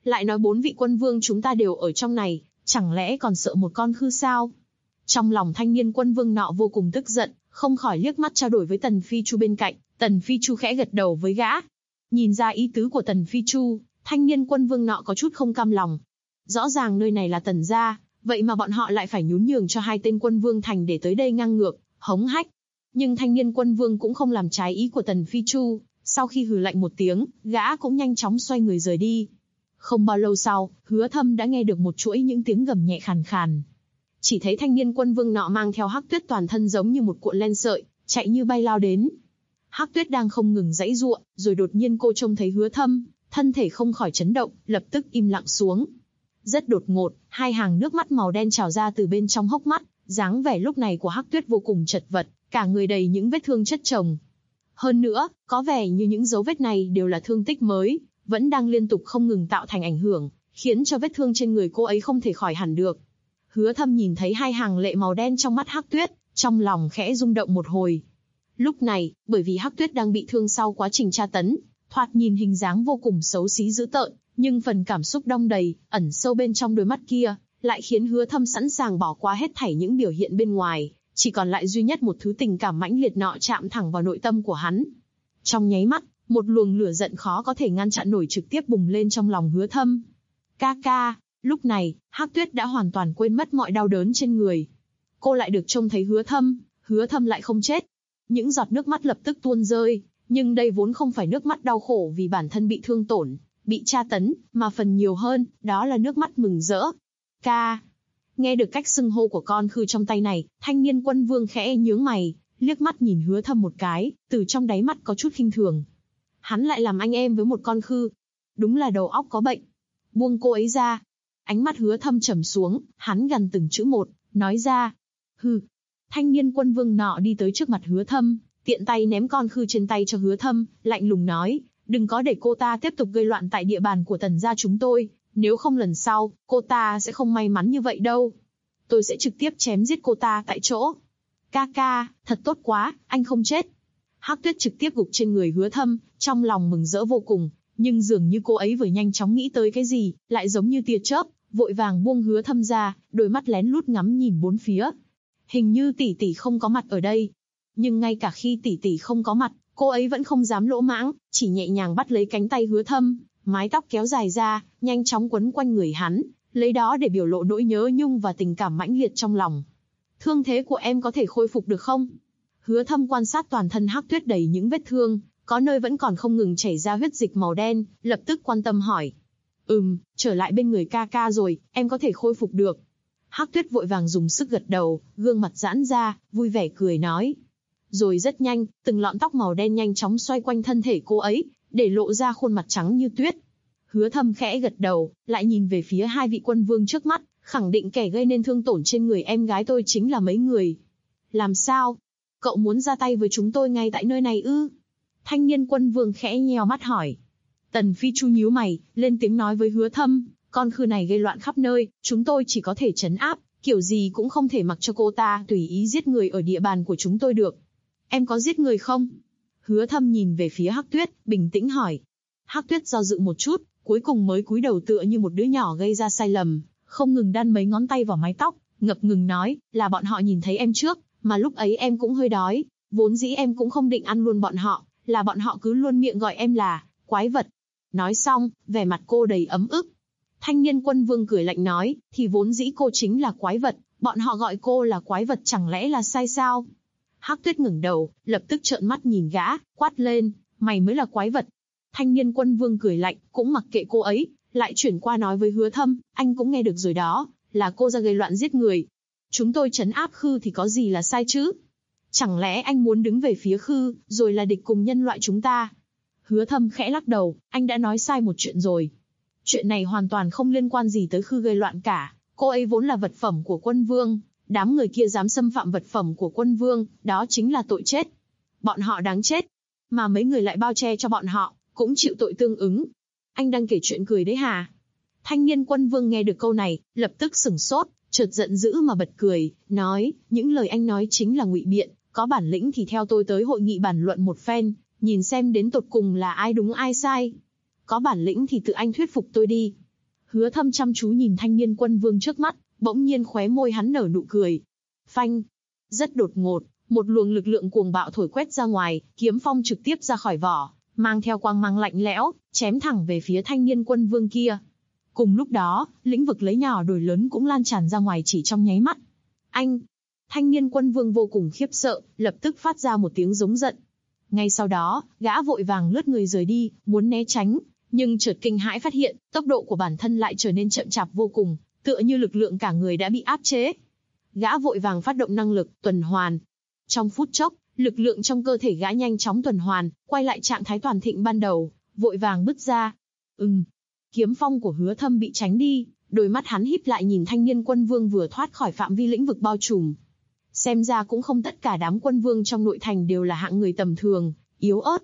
[SPEAKER 2] lại nói 4 vị quân vương chúng ta đều ở trong này, chẳng lẽ còn sợ một con khư sao? Trong lòng thanh niên quân vương nọ vô cùng tức giận, không khỏi liếc mắt trao đổi với Tần Phi Chu bên cạnh. Tần Phi Chu khẽ gật đầu với gã. Nhìn ra ý tứ của Tần Phi Chu, thanh niên quân vương nọ có chút không cam lòng. Rõ ràng nơi này là Tần gia, vậy mà bọn họ lại phải nhún nhường cho 2 tên quân vương thành để tới đây ngang ngược, hống hách. Nhưng thanh niên quân vương cũng không làm trái ý của Tần Phi Chu, sau khi hừ lạnh một tiếng, gã cũng nhanh chóng xoay người rời đi. Không bao lâu sau, Hứa Thâm đã nghe được một chuỗi những tiếng gầm nhẹ khàn khàn. Chỉ thấy thanh niên quân vương nọ mang theo Hắc Tuyết toàn thân giống như một cuộn len sợi, chạy như bay lao đến. Hắc Tuyết đang không ngừng giãy giụa, rồi đột nhiên cô trông thấy Hứa Thâm, thân thể không khỏi chấn động, lập tức im lặng xuống. Rất đột ngột, 2 hàng nước mắt màu đen trào ra từ bên trong hốc mắt, dáng vẻ lúc này của Hắc Tuyết vô cùng chật vật, cả người đầy những vết thương chất chồng. Hơn nữa, có vẻ như những dấu vết này đều là thương tích mới, vẫn đang liên tục không ngừng tạo thành ảnh hưởng, khiến cho vết thương trên người cô ấy không thể khỏi hẳn được. Hứa Thâm nhìn thấy 2 hàng lệ màu đen trong mắt Hắc Tuyết, trong lòng khẽ rung động một hồi. Lúc này, bởi vì Hắc Tuyết đang bị thương sau quá trình tra tấn, thoạt nhìn hình dáng vô cùng xấu xí dữ tợn, nhưng phần cảm xúc đong đầy, ẩn sâu bên trong đôi mắt kia, lại khiến Hứa Thâm sẵn sàng bỏ qua hết thảy những biểu hiện bên ngoài, chỉ còn lại duy nhất một thứ tình cảm mãnh liệt nọ chạm thẳng vào nội tâm của hắn. Trong nháy mắt, một luồng lửa giận khó có thể ngăn chặn nổi trực tiếp bùng lên trong lòng Hứa Thâm. Ca ca, lúc này, Hắc Tuyết đã hoàn toàn quên mất mọi đau đớn trên người. Cô lại được trông thấy Hứa Thâm lại không chết. Những giọt nước mắt lập tức tuôn rơi, nhưng đây vốn không phải nước mắt đau khổ vì bản thân bị thương tổn, bị tra tấn, mà phần nhiều hơn, đó là nước mắt mừng rỡ. Ca. Nghe được cách xưng hô của con khư trong tay này, thanh niên quân vương khẽ nhướng mày, liếc mắt nhìn Hứa Thâm một cái, từ trong đáy mắt có chút khinh thường. Hắn lại làm anh em với một con khư. Đúng là đầu óc có bệnh. Buông cô ấy ra. Ánh mắt Hứa Thâm trầm xuống, hắn gằn từng chữ một, nói ra. Hừ. Thanh niên quân vương nọ đi tới trước mặt Hứa Thâm, tiện tay ném con khư trên tay cho Hứa Thâm, lạnh lùng nói, đừng có để cô ta tiếp tục gây loạn tại địa bàn của Tần gia chúng tôi, nếu không lần sau, cô ta sẽ không may mắn như vậy đâu. Tôi sẽ trực tiếp chém giết cô ta tại chỗ. Ca ca, thật tốt quá, anh không chết. Hắc Tuyết trực tiếp gục trên người Hứa Thâm, trong lòng mừng rỡ vô cùng, nhưng dường như cô ấy vừa nhanh chóng nghĩ tới cái gì, lại giống như tia chớp, vội vàng buông Hứa Thâm ra, đôi mắt lén lút ngắm nhìn bốn phía. Hình như tỷ tỷ không có mặt ở đây. Nhưng ngay cả khi tỷ tỷ không có mặt, cô ấy vẫn không dám lỗ mãng, chỉ nhẹ nhàng bắt lấy cánh tay Hứa Thâm, mái tóc kéo dài ra, nhanh chóng quấn quanh người hắn, lấy đó để biểu lộ nỗi nhớ nhung và tình cảm mãnh liệt trong lòng. Thương thế của em có thể khôi phục được không? Hứa Thâm quan sát toàn thân Hắc Tuyết đầy những vết thương, có nơi vẫn còn không ngừng chảy ra huyết dịch màu đen, lập tức quan tâm hỏi. Trở lại bên người ca ca rồi, em có thể khôi phục được. Hắc Tuyết vội vàng dùng sức gật đầu, gương mặt giãn ra, vui vẻ cười nói. Rồi rất nhanh, từng lọn tóc màu đen nhanh chóng xoay quanh thân thể cô ấy, để lộ ra khuôn mặt trắng như tuyết. Hứa Thâm khẽ gật đầu, lại nhìn về phía 2 vị quân vương trước mắt, khẳng định kẻ gây nên thương tổn trên người em gái tôi chính là mấy người. Làm sao? Cậu muốn ra tay với chúng tôi ngay tại nơi này ư? Thanh niên quân vương khẽ nheo mắt hỏi. Tần Phi Chu nhíu mày, lên tiếng nói với Hứa Thâm, con khư này gây loạn khắp nơi, chúng tôi chỉ có thể trấn áp, kiểu gì cũng không thể mặc cho cô ta tùy ý giết người ở địa bàn của chúng tôi được. Em có giết người không? Hứa Thâm nhìn về phía Hắc Tuyết, bình tĩnh hỏi. Hắc Tuyết do dự một chút, cuối cùng mới cúi đầu tựa như một đứa nhỏ gây ra sai lầm, không ngừng đan mấy ngón tay vào mái tóc, ngập ngừng nói, là bọn họ nhìn thấy em trước, mà lúc ấy em cũng hơi đói, vốn dĩ em cũng không định ăn luôn bọn họ, là bọn họ cứ luôn miệng gọi em là quái vật. Nói xong, vẻ mặt cô đầy ấm ức. Thanh niên quân vương cười lạnh nói, thì vốn dĩ cô chính là quái vật, bọn họ gọi cô là quái vật chẳng lẽ là sai sao? Hắc Tuyết ngẩng đầu, lập tức trợn mắt nhìn gã, quát lên, mày mới là quái vật. Thanh niên quân vương cười lạnh, cũng mặc kệ cô ấy, lại chuyển qua nói với Hứa Thâm, anh cũng nghe được rồi đó, là cô ra gây loạn giết người. Chúng tôi trấn áp khư thì có gì là sai chứ? Chẳng lẽ anh muốn đứng về phía khư, rồi là địch cùng nhân loại chúng ta? Hứa Thâm khẽ lắc đầu, anh đã nói sai một chuyện rồi. Chuyện này hoàn toàn không liên quan gì tới khư gây loạn cả, cô ấy vốn là vật phẩm của quân vương, đám người kia dám xâm phạm vật phẩm của quân vương, đó chính là tội chết. Bọn họ đáng chết, mà mấy người lại bao che cho bọn họ, cũng chịu tội tương ứng. Anh đang kể chuyện cười đấy hả? Thanh niên quân vương nghe được câu này, lập tức sửng sốt, chợt giận dữ mà bật cười, nói, những lời anh nói chính là ngụy biện, có bản lĩnh thì theo tôi tới hội nghị bàn luận một phen, nhìn xem đến tột cùng là ai đúng ai sai. Có bản lĩnh thì tự anh thuyết phục tôi đi. Hứa Thâm chăm chú nhìn thanh niên quân vương trước mắt, bỗng nhiên khóe môi hắn nở nụ cười. Phanh! Rất đột ngột, một luồng lực lượng cuồng bạo thổi quét ra ngoài, kiếm phong trực tiếp ra khỏi vỏ, mang theo quang mang lạnh lẽo, chém thẳng về phía thanh niên quân vương kia. Cùng lúc đó, lĩnh vực lấy nhỏ đổi lớn cũng lan tràn ra ngoài chỉ trong nháy mắt. Anh! Thanh niên quân vương vô cùng khiếp sợ, lập tức phát ra một tiếng giống giận. Ngay sau đó, gã vội vàng lướt người rời đi, muốn né tránh, nhưng chợt kinh hãi phát hiện, tốc độ của bản thân lại trở nên chậm chạp vô cùng, tựa như lực lượng cả người đã bị áp chế. Gã vội vàng phát động năng lực tuần hoàn. Trong phút chốc, lực lượng trong cơ thể gã nhanh chóng tuần hoàn, quay lại trạng thái toàn thịnh ban đầu, vội vàng bứt ra. Kiếm phong của Hứa Thâm bị tránh đi, đôi mắt hắn híp lại nhìn thanh niên quân vương vừa thoát khỏi phạm vi lĩnh vực bao trùm. Xem ra cũng không tất cả đám quân vương trong nội thành đều là hạng người tầm thường, yếu ớt.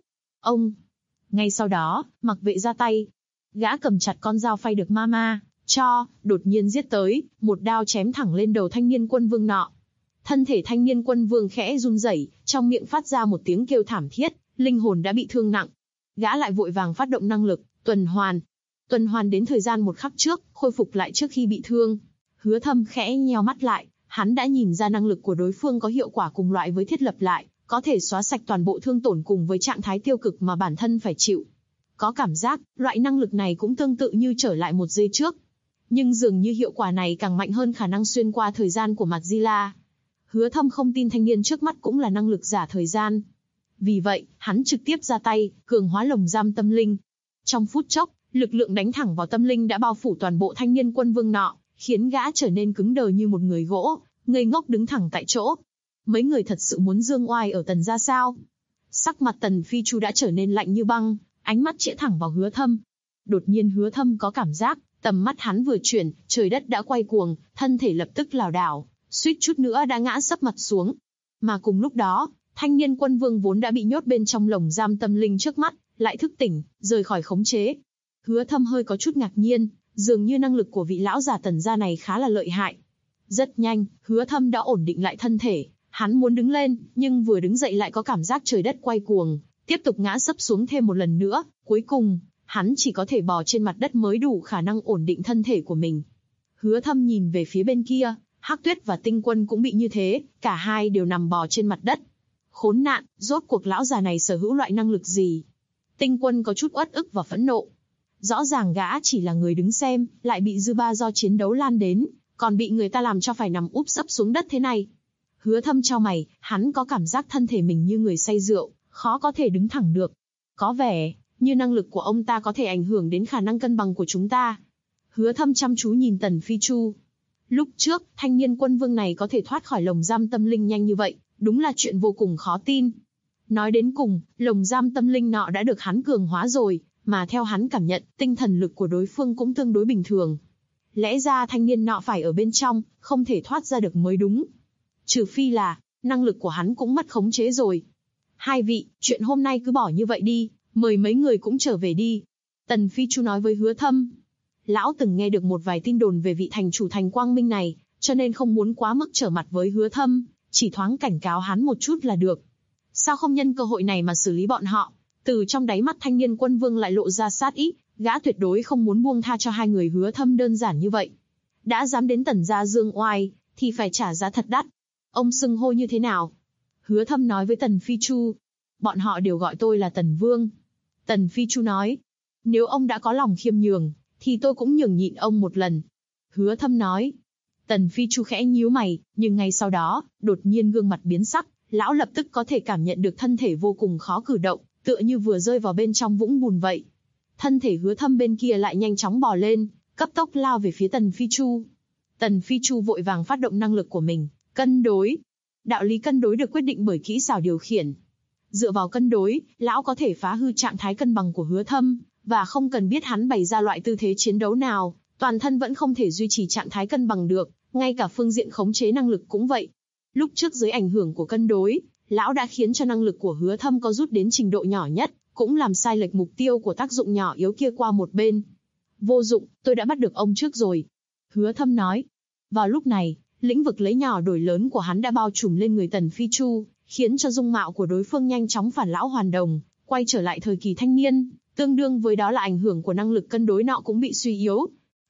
[SPEAKER 2] Ngay sau đó, Mặc Vệ ra tay. Gã cầm chặt con dao phay được Mama cho, đột nhiên giết tới, một đao chém thẳng lên đầu thanh niên quân vương nọ. Thân thể thanh niên quân vương khẽ run rẩy, trong miệng phát ra một tiếng kêu thảm thiết, linh hồn đã bị thương nặng. Gã lại vội vàng phát động năng lực tuần hoàn. Tuần hoàn đến thời gian một khắc trước, khôi phục lại trước khi bị thương. Hứa Thâm khẽ nheo mắt lại, hắn đã nhìn ra năng lực của đối phương có hiệu quả cùng loại với thiết lập lại, có thể xóa sạch toàn bộ thương tổn cùng với trạng thái tiêu cực mà bản thân phải chịu. Có cảm giác, loại năng lực này cũng tương tự như trở lại một giây trước. Nhưng dường như hiệu quả này càng mạnh hơn khả năng xuyên qua thời gian của Madzilla. Hứa Thâm không tin thanh niên trước mắt cũng là năng lực giả thời gian. Vì vậy, hắn trực tiếp ra tay, cường hóa lồng giam tâm linh. Trong phút chốc, lực lượng đánh thẳng vào tâm linh đã bao phủ toàn bộ thanh niên quân vương nọ, khiến gã trở nên cứng đờ như một người gỗ, ngây ngốc đứng thẳng tại chỗ. Mấy người thật sự muốn dương oai ở Tần gia sao? Sắc mặt Tần Phi Chu đã trở nên lạnh như băng, ánh mắt chĩa thẳng vào Hứa Thâm. Đột nhiên Hứa Thâm có cảm giác, tầm mắt hắn vừa chuyển, trời đất đã quay cuồng, thân thể lập tức lảo đảo, suýt chút nữa đã ngã sấp mặt xuống. Mà cùng lúc đó, thanh niên quân vương vốn đã bị nhốt bên trong lồng giam tâm linh trước mắt, lại thức tỉnh, rời khỏi khống chế. Hứa Thâm hơi có chút ngạc nhiên, dường như năng lực của vị lão già Tần gia này khá là lợi hại. Rất nhanh, Hứa Thâm đã ổn định lại thân thể, hắn muốn đứng lên, nhưng vừa đứng dậy lại có cảm giác trời đất quay cuồng, tiếp tục ngã sấp xuống thêm một lần nữa, cuối cùng, hắn chỉ có thể bò trên mặt đất mới đủ khả năng ổn định thân thể của mình. Hứa Thâm nhìn về phía bên kia, Hắc Tuyết và Tinh Quân cũng bị như thế, cả hai đều nằm bò trên mặt đất. Khốn nạn, rốt cuộc lão già này sở hữu loại năng lực gì? Tinh Quân có chút uất ức và phẫn nộ. Rõ ràng gã chỉ là người đứng xem, lại bị dư ba do chiến đấu lan đến, còn bị người ta làm cho phải nằm úp sấp xuống đất thế này. Hứa Thâm chau mày, hắn có cảm giác thân thể mình như người say rượu, khó có thể đứng thẳng được. Có vẻ như năng lực của ông ta có thể ảnh hưởng đến khả năng cân bằng của chúng ta. Hứa Thâm chăm chú nhìn Tần Phi Chu. Lúc trước, thanh niên quân vương này có thể thoát khỏi lồng giam tâm linh nhanh như vậy, đúng là chuyện vô cùng khó tin. Nói đến cùng, lồng giam tâm linh nọ đã được hắn cường hóa rồi, mà theo hắn cảm nhận, tinh thần lực của đối phương cũng tương đối bình thường. Lẽ ra thanh niên nọ phải ở bên trong, không thể thoát ra được mới đúng. Trừ phi là, năng lực của hắn cũng mất khống chế rồi. Hai vị, chuyện hôm nay cứ bỏ như vậy đi, mời mấy người cũng trở về đi. Tần Phi Chu nói với Hứa Thâm. Lão từng nghe được một vài tin đồn về vị thành chủ thành Quang Minh này, cho nên không muốn quá mức trở mặt với Hứa Thâm, chỉ thoáng cảnh cáo hắn một chút là được. Sao không nhân cơ hội này mà xử lý bọn họ? Từ trong đáy mắt thanh niên quân vương lại lộ ra sát ý, gã tuyệt đối không muốn buông tha cho hai người Hứa Thâm đơn giản như vậy. Đã dám đến Tần gia dương oai, thì phải trả giá thật đắt. Ông xưng hô như thế nào? Hứa Thâm nói với Tần Phi Chu. Bọn họ đều gọi tôi là Tần Vương. Tần Phi Chu nói. Nếu ông đã có lòng khiêm nhường, thì tôi cũng nhường nhịn ông một lần. Hứa Thâm nói. Tần Phi Chu khẽ nhíu mày, nhưng ngay sau đó, đột nhiên gương mặt biến sắc, lão lập tức có thể cảm nhận được thân thể vô cùng khó cử động, tựa như vừa rơi vào bên trong vũng bùn vậy. Thân thể Hứa Thâm bên kia lại nhanh chóng bò lên, cấp tốc lao về phía Tần Phi Chu. Tần Phi Chu vội vàng phát động năng lực của mình, cân đối. Đạo lý cân đối được quyết định bởi kỹ xảo điều khiển. Dựa vào cân đối, lão có thể phá hư trạng thái cân bằng của Hứa Thâm, và không cần biết hắn bày ra loại tư thế chiến đấu nào, toàn thân vẫn không thể duy trì trạng thái cân bằng được, ngay cả phương diện khống chế năng lực cũng vậy. Lúc trước dưới ảnh hưởng của cân đối, lão đã khiến cho năng lực của Hứa Thâm có rút đến trình độ nhỏ nhất, cũng làm sai lệch mục tiêu của tác dụng nhỏ yếu kia qua một bên. Vô dụng, tôi đã bắt được ông trước rồi. Hứa Thâm nói. Vào lúc này, lĩnh vực lấy nhỏ đổi lớn của hắn đã bao trùm lên người Tần Phi Chu, khiến cho dung mạo của đối phương nhanh chóng phản lão hoàn đồng, quay trở lại thời kỳ thanh niên, tương đương với đó là ảnh hưởng của năng lực cân đối nọ cũng bị suy yếu.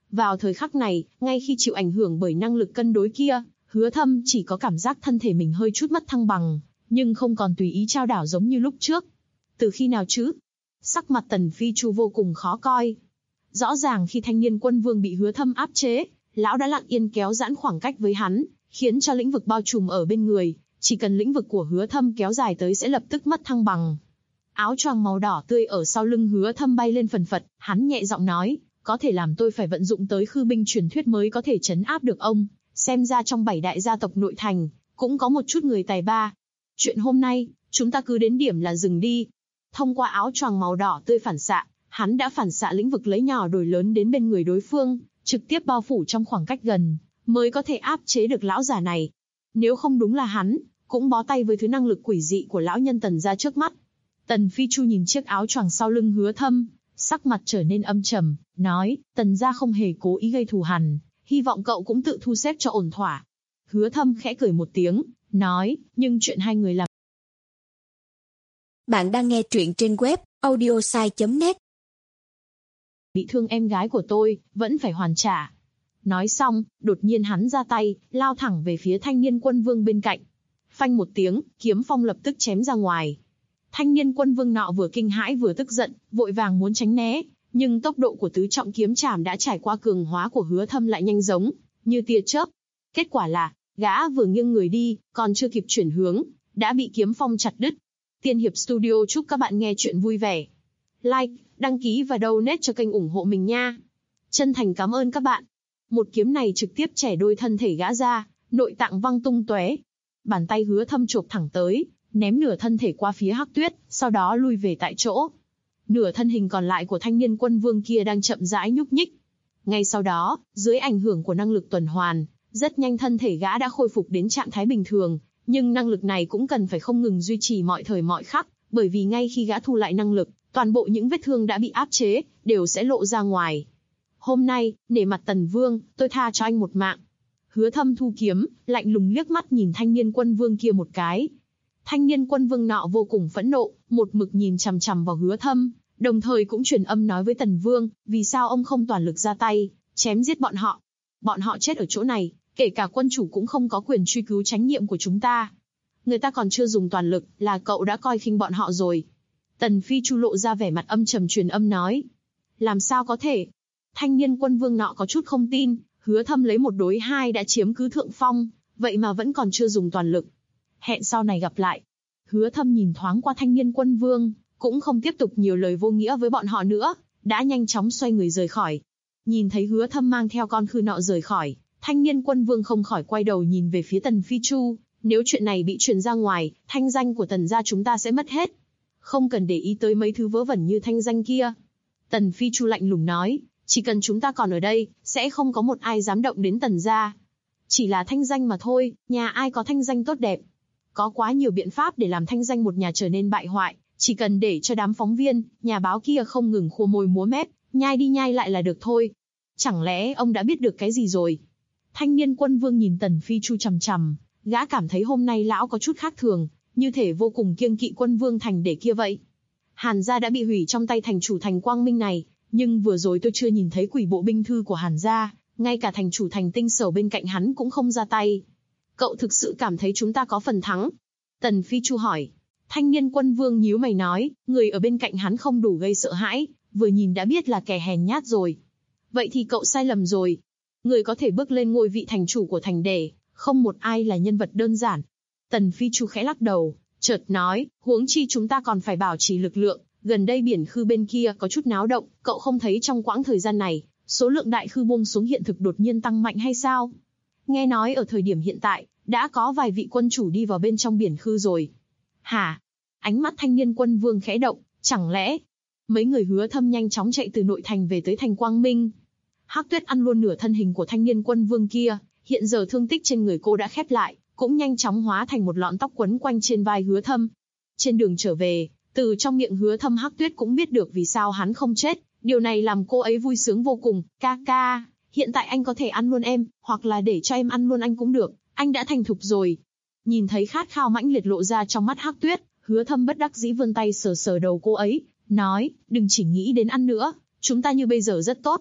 [SPEAKER 2] Vào thời khắc này, ngay khi chịu ảnh hưởng bởi năng lực cân đối kia, Hứa Thâm chỉ có cảm giác thân thể mình hơi chút mất thăng bằng, nhưng không còn tùy ý trao đảo giống như lúc trước. Từ khi nào chứ? Sắc mặt Tần Phi Chu vô cùng khó coi. Rõ ràng khi thanh niên quân vương bị Hứa Thâm áp chế, lão đã lặng yên kéo giãn khoảng cách với hắn, khiến cho lĩnh vực bao trùm ở bên người, chỉ cần lĩnh vực của Hứa Thâm kéo dài tới sẽ lập tức mất thăng bằng. Áo choàng màu đỏ tươi ở sau lưng Hứa Thâm bay lên phần phật, hắn nhẹ giọng nói, có thể làm tôi phải vận dụng tới khư binh truyền thuyết mới có thể trấn áp được ông, xem ra trong 7 đại gia tộc nội thành, cũng có một chút người tài ba. Chuyện hôm nay, chúng ta cứ đến điểm là dừng đi. Thông qua áo choàng màu đỏ tươi phản xạ, hắn đã phản xạ lĩnh vực lấy nhỏ đổi lớn đến bên người đối phương, trực tiếp bao phủ trong khoảng cách gần, mới có thể áp chế được lão già này. Nếu không đúng là hắn, cũng bó tay với thứ năng lực quỷ dị của lão nhân Tần gia trước mắt. Tần Phi Chu nhìn chiếc áo choàng sau lưng Hứa Thâm, sắc mặt trở nên âm trầm, nói, Tần gia không hề cố ý gây thù hằn, hy vọng cậu cũng tự thu xếp cho ổn thỏa. Hứa Thâm khẽ cười một tiếng, nói, nhưng chuyện hai người làm.
[SPEAKER 3] Bạn đang nghe truyện trên web audiosai.net.
[SPEAKER 2] Bị thương em gái của tôi, vẫn phải hoàn trả. Nói xong, đột nhiên hắn ra tay, lao thẳng về phía thanh niên quân vương bên cạnh. Phanh một tiếng, kiếm phong lập tức chém ra ngoài. Thanh niên quân vương nọ vừa kinh hãi vừa tức giận, vội vàng muốn tránh né, nhưng tốc độ của tứ trọng kiếm chảm đã trải qua cường hóa của Hứa Thâm lại nhanh giống như tia chớp. Kết quả là, gã vừa nghiêng người đi, còn chưa kịp chuyển hướng, đã bị kiếm phong chặt đứt. Tiên Hiệp Studio chúc các bạn nghe chuyện vui vẻ. Like, đăng ký và donate cho kênh ủng hộ mình nha. Chân thành cảm ơn các bạn. Một kiếm này trực tiếp chẻ đôi thân thể gã ra, nội tạng văng tung tóe. Bàn tay Hứa Thâm chộp thẳng tới, ném nửa thân thể qua phía Hắc Tuyết, sau đó lui về tại chỗ. Nửa thân hình còn lại của thanh niên quân vương kia đang chậm rãi nhúc nhích. Ngay sau đó, dưới ảnh hưởng của năng lực tuần hoàn, rất nhanh thân thể gã đã khôi phục đến trạng thái bình thường, nhưng năng lực này cũng cần phải không ngừng duy trì mọi thời mọi khắc, bởi vì ngay khi gã thu lại năng lực, toàn bộ những vết thương đã bị áp chế, đều sẽ lộ ra ngoài. Hôm nay, nể mặt Tần Vương, tôi tha cho anh một mạng. Hứa Thâm thu kiếm, lạnh lùng liếc mắt nhìn thanh niên quân vương kia một cái. Thanh niên quân vương nọ vô cùng phẫn nộ, một mực nhìn chằm chằm vào Hứa Thâm, đồng thời cũng truyền âm nói với Tần Vương, vì sao ông không toàn lực ra tay, chém giết bọn họ. Bọn họ chết ở chỗ này, kể cả quân chủ cũng không có quyền truy cứu trách nhiệm của chúng ta. Người ta còn chưa dùng toàn lực, là cậu đã coi khinh bọn họ rồi. Tần Phi Chu lộ ra vẻ mặt âm trầm truyền âm nói. Làm sao có thể? Thanh niên quân vương nọ có chút không tin, Hứa Thâm lấy 1 đối 2 đã chiếm cứ thượng phong, vậy mà vẫn còn chưa dùng toàn lực. Hẹn sau này gặp lại. Hứa Thâm nhìn thoáng qua thanh niên quân vương, cũng không tiếp tục nhiều lời vô nghĩa với bọn họ nữa, đã nhanh chóng xoay người rời khỏi. Nhìn thấy Hứa Thâm mang theo con khư nọ rời khỏi, thanh niên quân vương không khỏi quay đầu nhìn về phía Tần Phi Chu, nếu chuyện này bị truyền ra ngoài, thanh danh của Tần gia chúng ta sẽ mất hết. Không cần để ý tới mấy thứ vớ vẩn như thanh danh kia. Tần Phi Chu lạnh lùng nói, chỉ cần chúng ta còn ở đây, sẽ không có một ai dám động đến Tần gia. Chỉ là thanh danh mà thôi, nhà ai có thanh danh tốt đẹp. Có quá nhiều biện pháp để làm thanh danh một nhà trở nên bại hoại, chỉ cần để cho đám phóng viên, nhà báo kia không ngừng khua môi múa mép, nhai đi nhai lại là được thôi. Chẳng lẽ ông đã biết được cái gì rồi? Thanh niên quân vương nhìn Tần Phi Chu chằm chằm, gã cảm thấy hôm nay lão có chút khác thường, như thể vô cùng kiêng kỵ quân vương thành để kia vậy. Hàn gia đã bị hủy trong tay thành chủ thành Quang Minh này, nhưng vừa rồi tôi chưa nhìn thấy quỷ bộ binh thư của Hàn gia, ngay cả thành chủ thành Tinh Sở bên cạnh hắn cũng không ra tay. Cậu thực sự cảm thấy chúng ta có phần thắng? Tần Phi Chu hỏi. Thanh niên quân vương nhíu mày nói, người ở bên cạnh hắn không đủ gây sợ hãi, vừa nhìn đã biết là kẻ hèn nhát rồi. Vậy thì cậu sai lầm rồi. Người có thể bước lên ngôi vị thành chủ của thành Đề, không một ai là nhân vật đơn giản. Tần Phi Chu khẽ lắc đầu, chợt nói, huống chi chúng ta còn phải bảo trì lực lượng, gần đây biển khư bên kia có chút náo động, cậu không thấy trong quãng thời gian này, số lượng đại khư buông xuống hiện thực đột nhiên tăng mạnh hay sao? Nghe nói ở thời điểm hiện tại, đã có vài vị quân chủ đi vào bên trong biển khư rồi. Hả? Ánh mắt thanh niên quân vương khẽ động, chẳng lẽ? Mấy người Hứa Thâm nhanh chóng chạy từ nội thành về tới thành Quang Minh. Hắc Tuyết ăn luôn nửa thân hình của thanh niên quân vương kia, hiện giờ thương tích trên người cô đã khép lại, cũng nhanh chóng hóa thành một lọn tóc quấn quanh trên vai Hứa Thâm. Trên đường trở về, từ trong miệng Hứa Thâm Hắc Tuyết cũng biết được vì sao hắn không chết, điều này làm cô ấy vui sướng vô cùng. Ca ca, hiện tại anh có thể ăn luôn em, hoặc là để cho em ăn luôn anh cũng được, anh đã thành thục rồi. Nhìn thấy khát khao mãnh liệt lộ ra trong mắt Hắc Tuyết, Hứa Thâm bất đắc dĩ vươn tay sờ sờ đầu cô ấy, nói, đừng chỉ nghĩ đến ăn nữa, chúng ta như bây giờ rất tốt.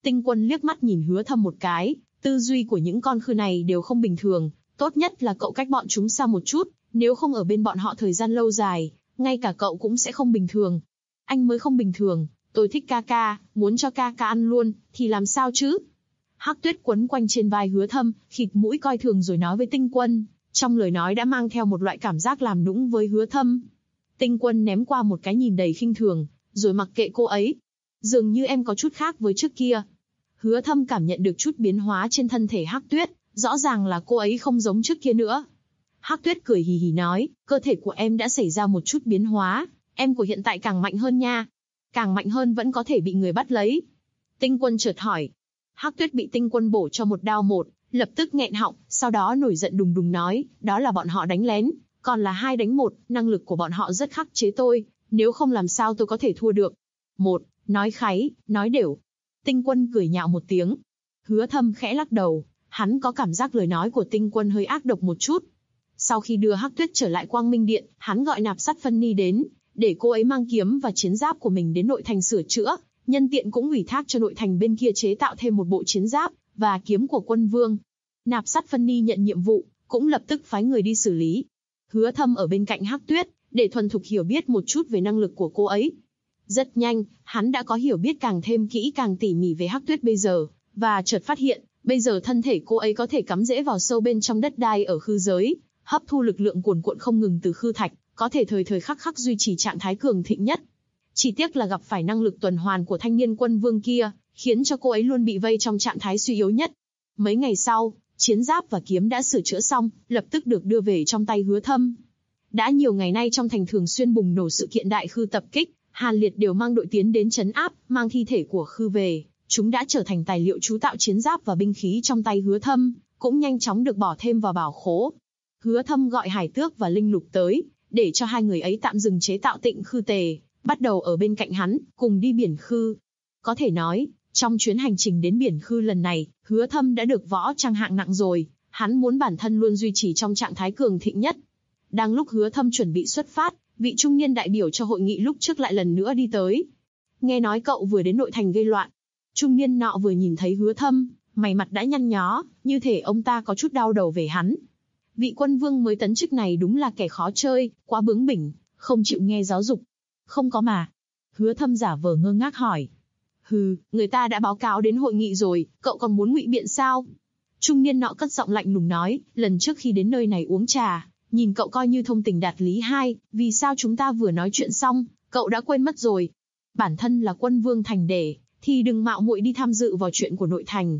[SPEAKER 2] Tinh Quân liếc mắt nhìn Hứa Thâm một cái, tư duy của những con khư này đều không bình thường, tốt nhất là cậu cách bọn chúng xa một chút, nếu không ở bên bọn họ thời gian lâu dài, ngay cả cậu cũng sẽ không bình thường. Anh mới không bình thường, tôi thích ca ca, muốn cho ca ca ăn luôn, thì làm sao chứ? Hắc Tuyết quấn quanh trên vai Hứa Thâm, khịt mũi coi thường rồi nói với Tinh Quân, trong lời nói đã mang theo một loại cảm giác làm nũng với Hứa Thâm. Tinh Quân ném qua một cái nhìn đầy khinh thường, rồi mặc kệ cô ấy. Dường như em có chút khác với trước kia. Hứa Thâm cảm nhận được chút biến hóa trên thân thể Hắc Tuyết, rõ ràng là cô ấy không giống trước kia nữa. Hắc Tuyết cười hì hì nói, cơ thể của em đã xảy ra một chút biến hóa, em của hiện tại càng mạnh hơn nha. Càng mạnh hơn vẫn có thể bị người bắt lấy. Tinh Quân chợt hỏi. Hắc Tuyết bị Tinh Quân bổ cho một đao một, lập tức nghẹn họng, sau đó nổi giận đùng đùng nói, đó là bọn họ đánh lén, còn là 2 đánh 1, năng lực của bọn họ rất khắc chế tôi, nếu không làm sao tôi có thể thua được. Một, nói kháy, nói đều. Tinh Quân cười nhạo một tiếng. Hứa Thâm khẽ lắc đầu, hắn có cảm giác lời nói của Tinh Quân hơi ác độc một chút. Sau khi đưa Hắc Tuyết trở lại Quang Minh Điện, hắn gọi Nạp Sắt Phân Ni đến, để cô ấy mang kiếm và chiến giáp của mình đến nội thành sửa chữa, nhân tiện cũng ủy thác cho nội thành bên kia chế tạo thêm một bộ chiến giáp và kiếm của Quân Vương. Nạp Sắt Phân Ni nhận nhiệm vụ, cũng lập tức phái người đi xử lý. Hứa Thâm ở bên cạnh Hắc Tuyết, để thuần thục hiểu biết một chút về năng lực của cô ấy. Rất nhanh, hắn đã có hiểu biết càng thêm kỹ càng tỉ mỉ về Hắc Tuyết bây giờ, và chợt phát hiện, bây giờ thân thể cô ấy có thể cắm rễ vào sâu bên trong đất đai ở khư giới, hấp thu lực lượng cuồn cuộn không ngừng từ khư thạch, có thể thời thời khắc khắc duy trì trạng thái cường thịnh nhất. Chỉ tiếc là gặp phải năng lực tuần hoàn của thanh niên Quân Vương kia, khiến cho cô ấy luôn bị vây trong trạng thái suy yếu nhất. Mấy ngày sau, chiến giáp và kiếm đã sửa chữa xong, lập tức được đưa về trong tay Hứa Thâm. Đã nhiều ngày nay trong thành thường xuyên bùng nổ sự kiện đại khư tập kích, Hàn Liệt đều mang đội tiến đến trấn áp, mang thi thể của khư về. Chúng đã trở thành tài liệu chú tạo chiến giáp và binh khí trong tay Hứa Thâm, cũng nhanh chóng được bỏ thêm vào bảo khố. Hứa Thâm gọi Hải Tước và Linh Lục tới, để cho hai người ấy tạm dừng chế tạo Tịnh Khư Tề, bắt đầu ở bên cạnh hắn, cùng đi biển khư. Có thể nói, trong chuyến hành trình đến biển khư lần này, Hứa Thâm đã được võ trang hạng nặng rồi, hắn muốn bản thân luôn duy trì trong trạng thái cường thịnh nhất. Đang lúc Hứa Thâm chuẩn bị xuất phát, vị trung niên đại biểu cho hội nghị lúc trước lại lần nữa đi tới. Nghe nói cậu vừa đến nội thành gây loạn. Trung niên nọ vừa nhìn thấy Hứa Thâm, mày mặt đã nhăn nhó, như thể ông ta có chút đau đầu về hắn. Vị Quân Vương mới tấn chức này đúng là kẻ khó chơi, quá bướng bỉnh, không chịu nghe giáo dục. Không có mà. Hứa Thâm giả vờ ngơ ngác hỏi. Hừ, người ta đã báo cáo đến hội nghị rồi, cậu còn muốn ngụy biện sao? Trung niên nọ cất giọng lạnh lùng nói, lần trước khi đến nơi này uống trà, nhìn cậu coi như thông tình đạt lý hai, vì sao chúng ta vừa nói chuyện xong, cậu đã quên mất rồi. Bản thân là Quân Vương thành để, thì đừng mạo muội đi tham dự vào chuyện của nội thành.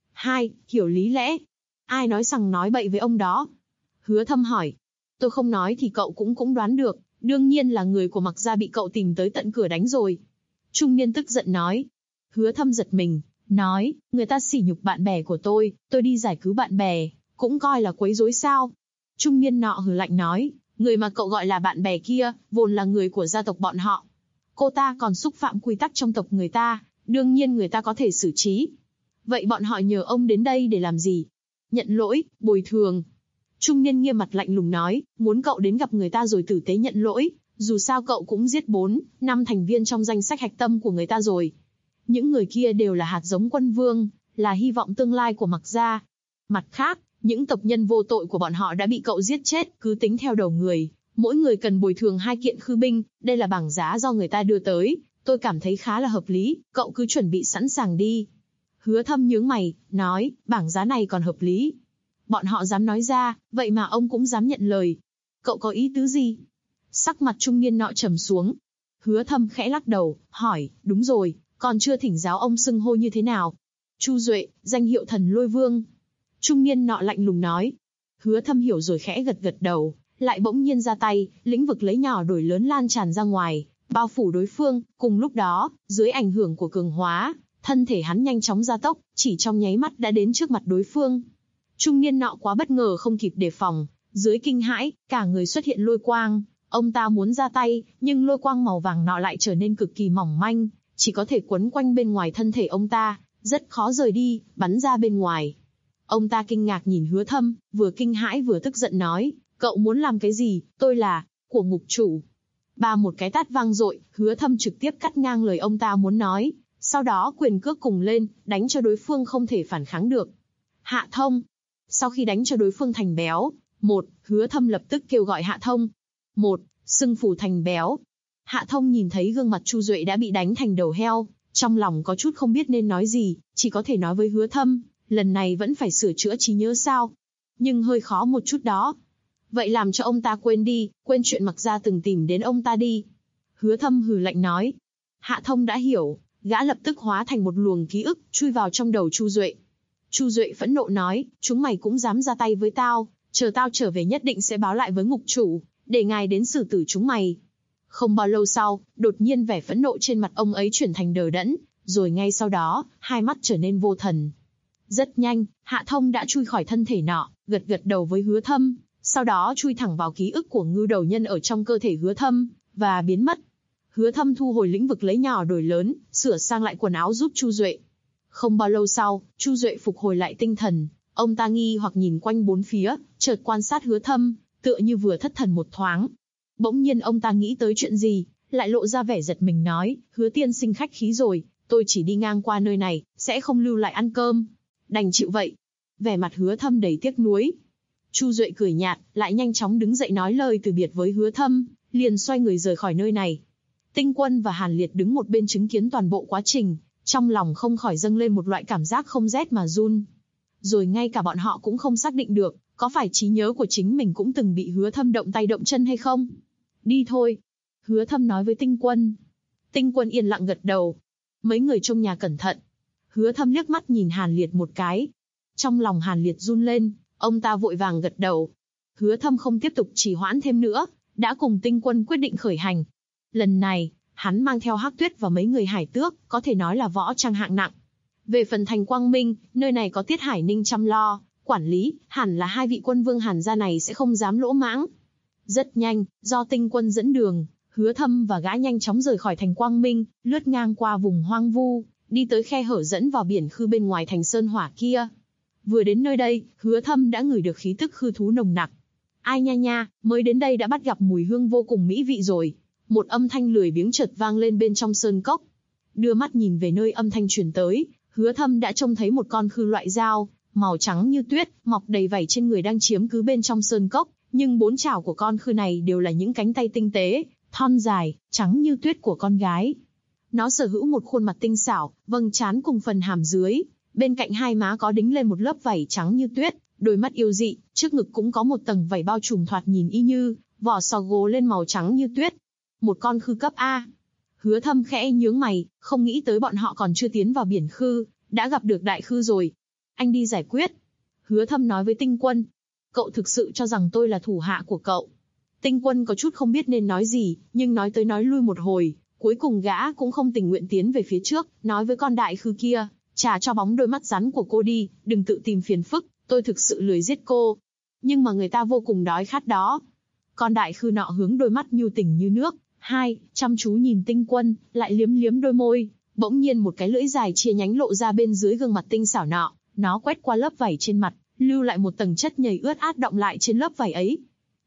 [SPEAKER 2] 2. Hiểu lý lẽ. Ai nói rằng nói bậy với ông đó? Hứa Thâm hỏi. Tôi không nói thì cậu cũng đoán được, đương nhiên là người của Mặc gia bị cậu tìm tới tận cửa đánh rồi. Trung niên tức giận nói. Hứa Thâm giật mình, nói, người ta sỉ nhục bạn bè của tôi đi giải cứu bạn bè, cũng coi là quấy rối sao? Trung niên nọ hừ lạnh nói, người mà cậu gọi là bạn bè kia, vốn là người của gia tộc bọn họ. Cô ta còn xúc phạm quy tắc trong tộc người ta, đương nhiên người ta có thể xử trí. Vậy bọn họ nhờ ông đến đây để làm gì? Nhận lỗi, bồi thường. Trung niên nghiêm mặt lạnh lùng nói, muốn cậu đến gặp người ta rồi tử tế nhận lỗi, dù sao cậu cũng giết 4, 5 thành viên trong danh sách hạch tâm của người ta rồi. Những người kia đều là hạt giống Quân Vương, là hy vọng tương lai của Mặc gia. Mặt khác, những tộc nhân vô tội của bọn họ đã bị cậu giết chết, cứ tính theo đầu người, mỗi người cần bồi thường 2 kiện khư binh, đây là bảng giá do người ta đưa tới, tôi cảm thấy khá là hợp lý, cậu cứ chuẩn bị sẵn sàng đi. Hứa Thâm nhướng mày, nói, bảng giá này còn hợp lý. Bọn họ dám nói ra, vậy mà ông cũng dám nhận lời. Cậu có ý tứ gì? Sắc mặt trung niên nọ trầm xuống. Hứa Thâm khẽ lắc đầu, hỏi, đúng rồi, còn chưa thỉnh giáo ông xưng hô như thế nào? Chu Duệ, danh hiệu Thần Lôi Vương. Trung niên nọ lạnh lùng nói. Hứa Thâm hiểu rồi khẽ gật gật đầu, lại bỗng nhiên ra tay, lĩnh vực lấy nhỏ đổi lớn lan tràn ra ngoài, bao phủ đối phương. Cùng lúc đó, dưới ảnh hưởng của cường hóa, thân thể hắn nhanh chóng gia tốc, chỉ trong nháy mắt đã đến trước mặt đối phương. Trung niên nọ quá bất ngờ không kịp đề phòng, dưới kinh hãi, cả người xuất hiện lôi quang. Ông ta muốn ra tay, nhưng lôi quang màu vàng nọ lại trở nên cực kỳ mỏng manh, chỉ có thể quấn quanh bên ngoài thân thể ông ta, rất khó rời đi, bắn ra bên ngoài. Ông ta kinh ngạc nhìn Hứa Thâm, vừa kinh hãi vừa tức giận nói, cậu muốn làm cái gì, tôi là của ngục chủ. Ba một cái tát vang dội, Hứa Thâm trực tiếp cắt ngang lời ông ta muốn nói, Sau đó quyền cước cùng lên, đánh cho đối phương không thể phản kháng được. Hạ Thông. Sau khi đánh cho đối phương thành béo, Hứa Thâm lập tức kêu gọi Hạ Thông. Xưng phù thành béo. Hạ Thông nhìn thấy gương mặt Chu Duệ đã bị đánh thành đầu heo, trong lòng có chút không biết nên nói gì, chỉ có thể nói với Hứa Thâm, lần này vẫn phải sửa chữa trí nhớ sao? Nhưng hơi khó một chút đó. Vậy làm cho ông ta quên đi, quên chuyện Mặc Gia từng tìm đến ông ta đi. Hứa Thâm hừ lạnh nói. Hạ Thông đã hiểu, gã lập tức hóa thành một luồng ký ức, chui vào trong đầu Chu Duệ. Chu Duệ phẫn nộ nói, chúng mày cũng dám ra tay với tao, chờ tao trở về nhất định sẽ báo lại với ngục chủ, để ngài đến xử tử chúng mày. Không bao lâu sau, đột nhiên vẻ phẫn nộ trên mặt ông ấy chuyển thành đờ đẫn, rồi ngay sau đó, hai mắt trở nên vô thần. Rất nhanh, Hạ Thông đã chui khỏi thân thể nọ, gật gật đầu với Hứa Thâm, sau đó chui thẳng vào ký ức của ngưu đầu nhân ở trong cơ thể Hứa Thâm, và biến mất. Hứa Thâm thu hồi lĩnh vực lấy nhỏ đổi lớn, sửa sang lại quần áo giúp Chu Duệ. Không bao lâu sau, Chu Duệ phục hồi lại tinh thần, ông ta nghi hoặc nhìn quanh bốn phía, chợt quan sát Hứa Thâm, tựa như vừa thất thần một thoáng. Bỗng nhiên ông ta nghĩ tới chuyện gì, lại lộ ra vẻ giật mình nói, Hứa tiên sinh khách khí rồi, tôi chỉ đi ngang qua nơi này, sẽ không lưu lại ăn cơm. Đành chịu vậy. Vẻ mặt Hứa Thâm đầy tiếc nuối. Chu Duệ cười nhạt, lại nhanh chóng đứng dậy nói lời từ biệt với Hứa Thâm, liền xoay người rời khỏi nơi này. Tinh Quân và Hàn Liệt đứng một bên chứng kiến toàn bộ quá trình, trong lòng không khỏi dâng lên một loại cảm giác không rét mà run. Rồi ngay cả bọn họ cũng không xác định được, có phải trí nhớ của chính mình cũng từng bị Hứa Thâm động tay động chân hay không? Đi thôi. Hứa Thâm nói với Tinh Quân. Tinh Quân yên lặng gật đầu. Mấy người trong nhà cẩn thận. Hứa Thâm liếc mắt nhìn Hàn Liệt một cái. Trong lòng Hàn Liệt run lên, ông ta vội vàng gật đầu. Hứa Thâm không tiếp tục trì hoãn thêm nữa, đã cùng Tinh Quân quyết định khởi hành. Lần này, hắn mang theo Hắc Tuyết và mấy người hải tước, có thể nói là võ trang hạng nặng. Về phần thành Quang Minh, nơi này có Tiết Hải Ninh chăm lo, quản lý, hẳn là hai vị quân vương Hàn gia này sẽ không dám lỗ mãng. Rất nhanh, do Tinh Quân dẫn đường, Hứa Thâm và gã nhanh chóng rời khỏi thành Quang Minh, lướt ngang qua vùng hoang vu, đi tới khe hở dẫn vào biển khư bên ngoài thành Sơn Hỏa kia. Vừa đến nơi đây, Hứa Thâm đã ngửi được khí tức khư thú nồng nặc. Ai nha nha, mới đến đây đã bắt gặp mùi hương vô cùng mỹ vị rồi. Một âm thanh lười biếng chợt vang lên bên trong sơn cốc. Đưa mắt nhìn về nơi âm thanh truyền tới, Hứa Thâm đã trông thấy một con khư loại dao, màu trắng như tuyết, mọc đầy vảy trên người đang chiếm cứ bên trong sơn cốc, nhưng bốn chảo của con khư này đều là những cánh tay tinh tế, thon dài, trắng như tuyết của con gái. Nó sở hữu một khuôn mặt tinh xảo, vầng trán cùng phần hàm dưới, bên cạnh hai má có đính lên một lớp vảy trắng như tuyết, đôi mắt yêu dị, trước ngực cũng có một tầng vảy bao trùm thoạt nhìn y như vỏ sò gồ lên màu trắng như tuyết. Một con khư cấp A. Hứa Thâm khẽ nhướng mày, không nghĩ tới bọn họ còn chưa tiến vào biển khư, đã gặp được đại khư rồi. Anh đi giải quyết. Hứa Thâm nói với Tinh Quân. Cậu thực sự cho rằng tôi là thủ hạ của cậu? Tinh Quân có chút không biết nên nói gì, nhưng nói tới nói lui một hồi, cuối cùng gã cũng không tình nguyện tiến về phía trước, nói với con đại khư kia, trả cho bóng đôi mắt rắn của cô đi, đừng tự tìm phiền phức, tôi thực sự lười giết cô. Nhưng mà người ta vô cùng đói khát đó. Con đại khư nọ hướng đôi mắt nhu tình như nước, chăm chú nhìn Tinh Quân, lại liếm liếm đôi môi, bỗng nhiên một cái lưỡi dài chia nhánh lộ ra bên dưới gương mặt tinh xảo nọ, nó quét qua lớp vảy trên mặt, lưu lại một tầng chất nhầy ướt át đọng lại trên lớp vảy ấy.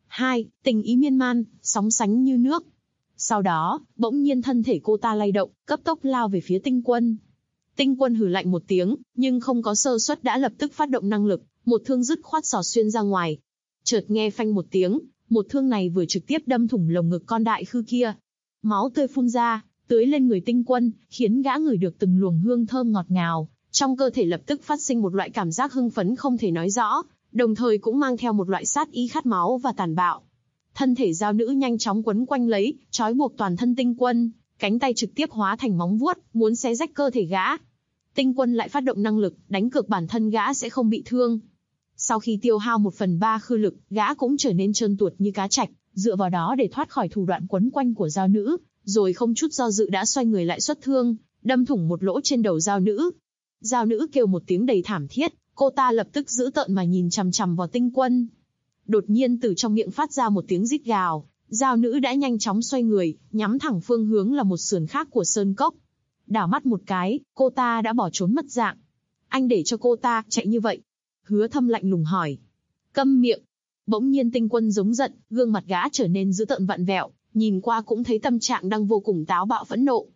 [SPEAKER 2] Tình ý miên man, sóng sánh như nước. Sau đó, bỗng nhiên thân thể cô ta lay động, cấp tốc lao về phía Tinh Quân. Tinh Quân hừ lạnh một tiếng, nhưng không có sơ suất đã lập tức phát động năng lực, một thương dứt khoát xỏ xuyên ra ngoài. Chợt nghe phanh một tiếng, một thương này vừa trực tiếp đâm thủng lồng ngực con đại khư kia. Máu tươi phun ra, tưới lên người Tinh Quân, khiến gã ngửi được từng luồng hương thơm ngọt ngào, trong cơ thể lập tức phát sinh một loại cảm giác hưng phấn không thể nói rõ, đồng thời cũng mang theo một loại sát ý khát máu và tàn bạo. Thân thể giao nữ nhanh chóng quấn quanh lấy, trói buộc toàn thân Tinh Quân, cánh tay trực tiếp hóa thành móng vuốt, muốn xé rách cơ thể gã. Tinh Quân lại phát động năng lực, đánh cược bản thân gã sẽ không bị thương. Sau khi tiêu hao 1/3 khư lực, gã cũng trở nên trơn tuột như cá trạch, dựa vào đó để thoát khỏi thủ đoạn quấn quanh của giao nữ, rồi không chút do dự đã xoay người lại xuất thương, đâm thủng một lỗ trên đầu giao nữ. Giao nữ kêu một tiếng đầy thảm thiết, cô ta lập tức dữ tợn mà nhìn chằm chằm vào Tinh Quân. Đột nhiên từ trong miệng phát ra một tiếng rít gào, giao nữ đã nhanh chóng xoay người, nhắm thẳng phương hướng là một sườn khác của sơn cốc. Đảo mắt một cái, cô ta đã bỏ trốn mất dạng. Anh để cho cô ta chạy như vậy? Hứa Thâm lạnh lùng hỏi. Câm miệng. Bỗng nhiên Tinh Quân giống giận, gương mặt gã trở nên dữ tợn vặn vẹo, nhìn qua cũng thấy tâm trạng đang vô cùng táo bạo phẫn nộ.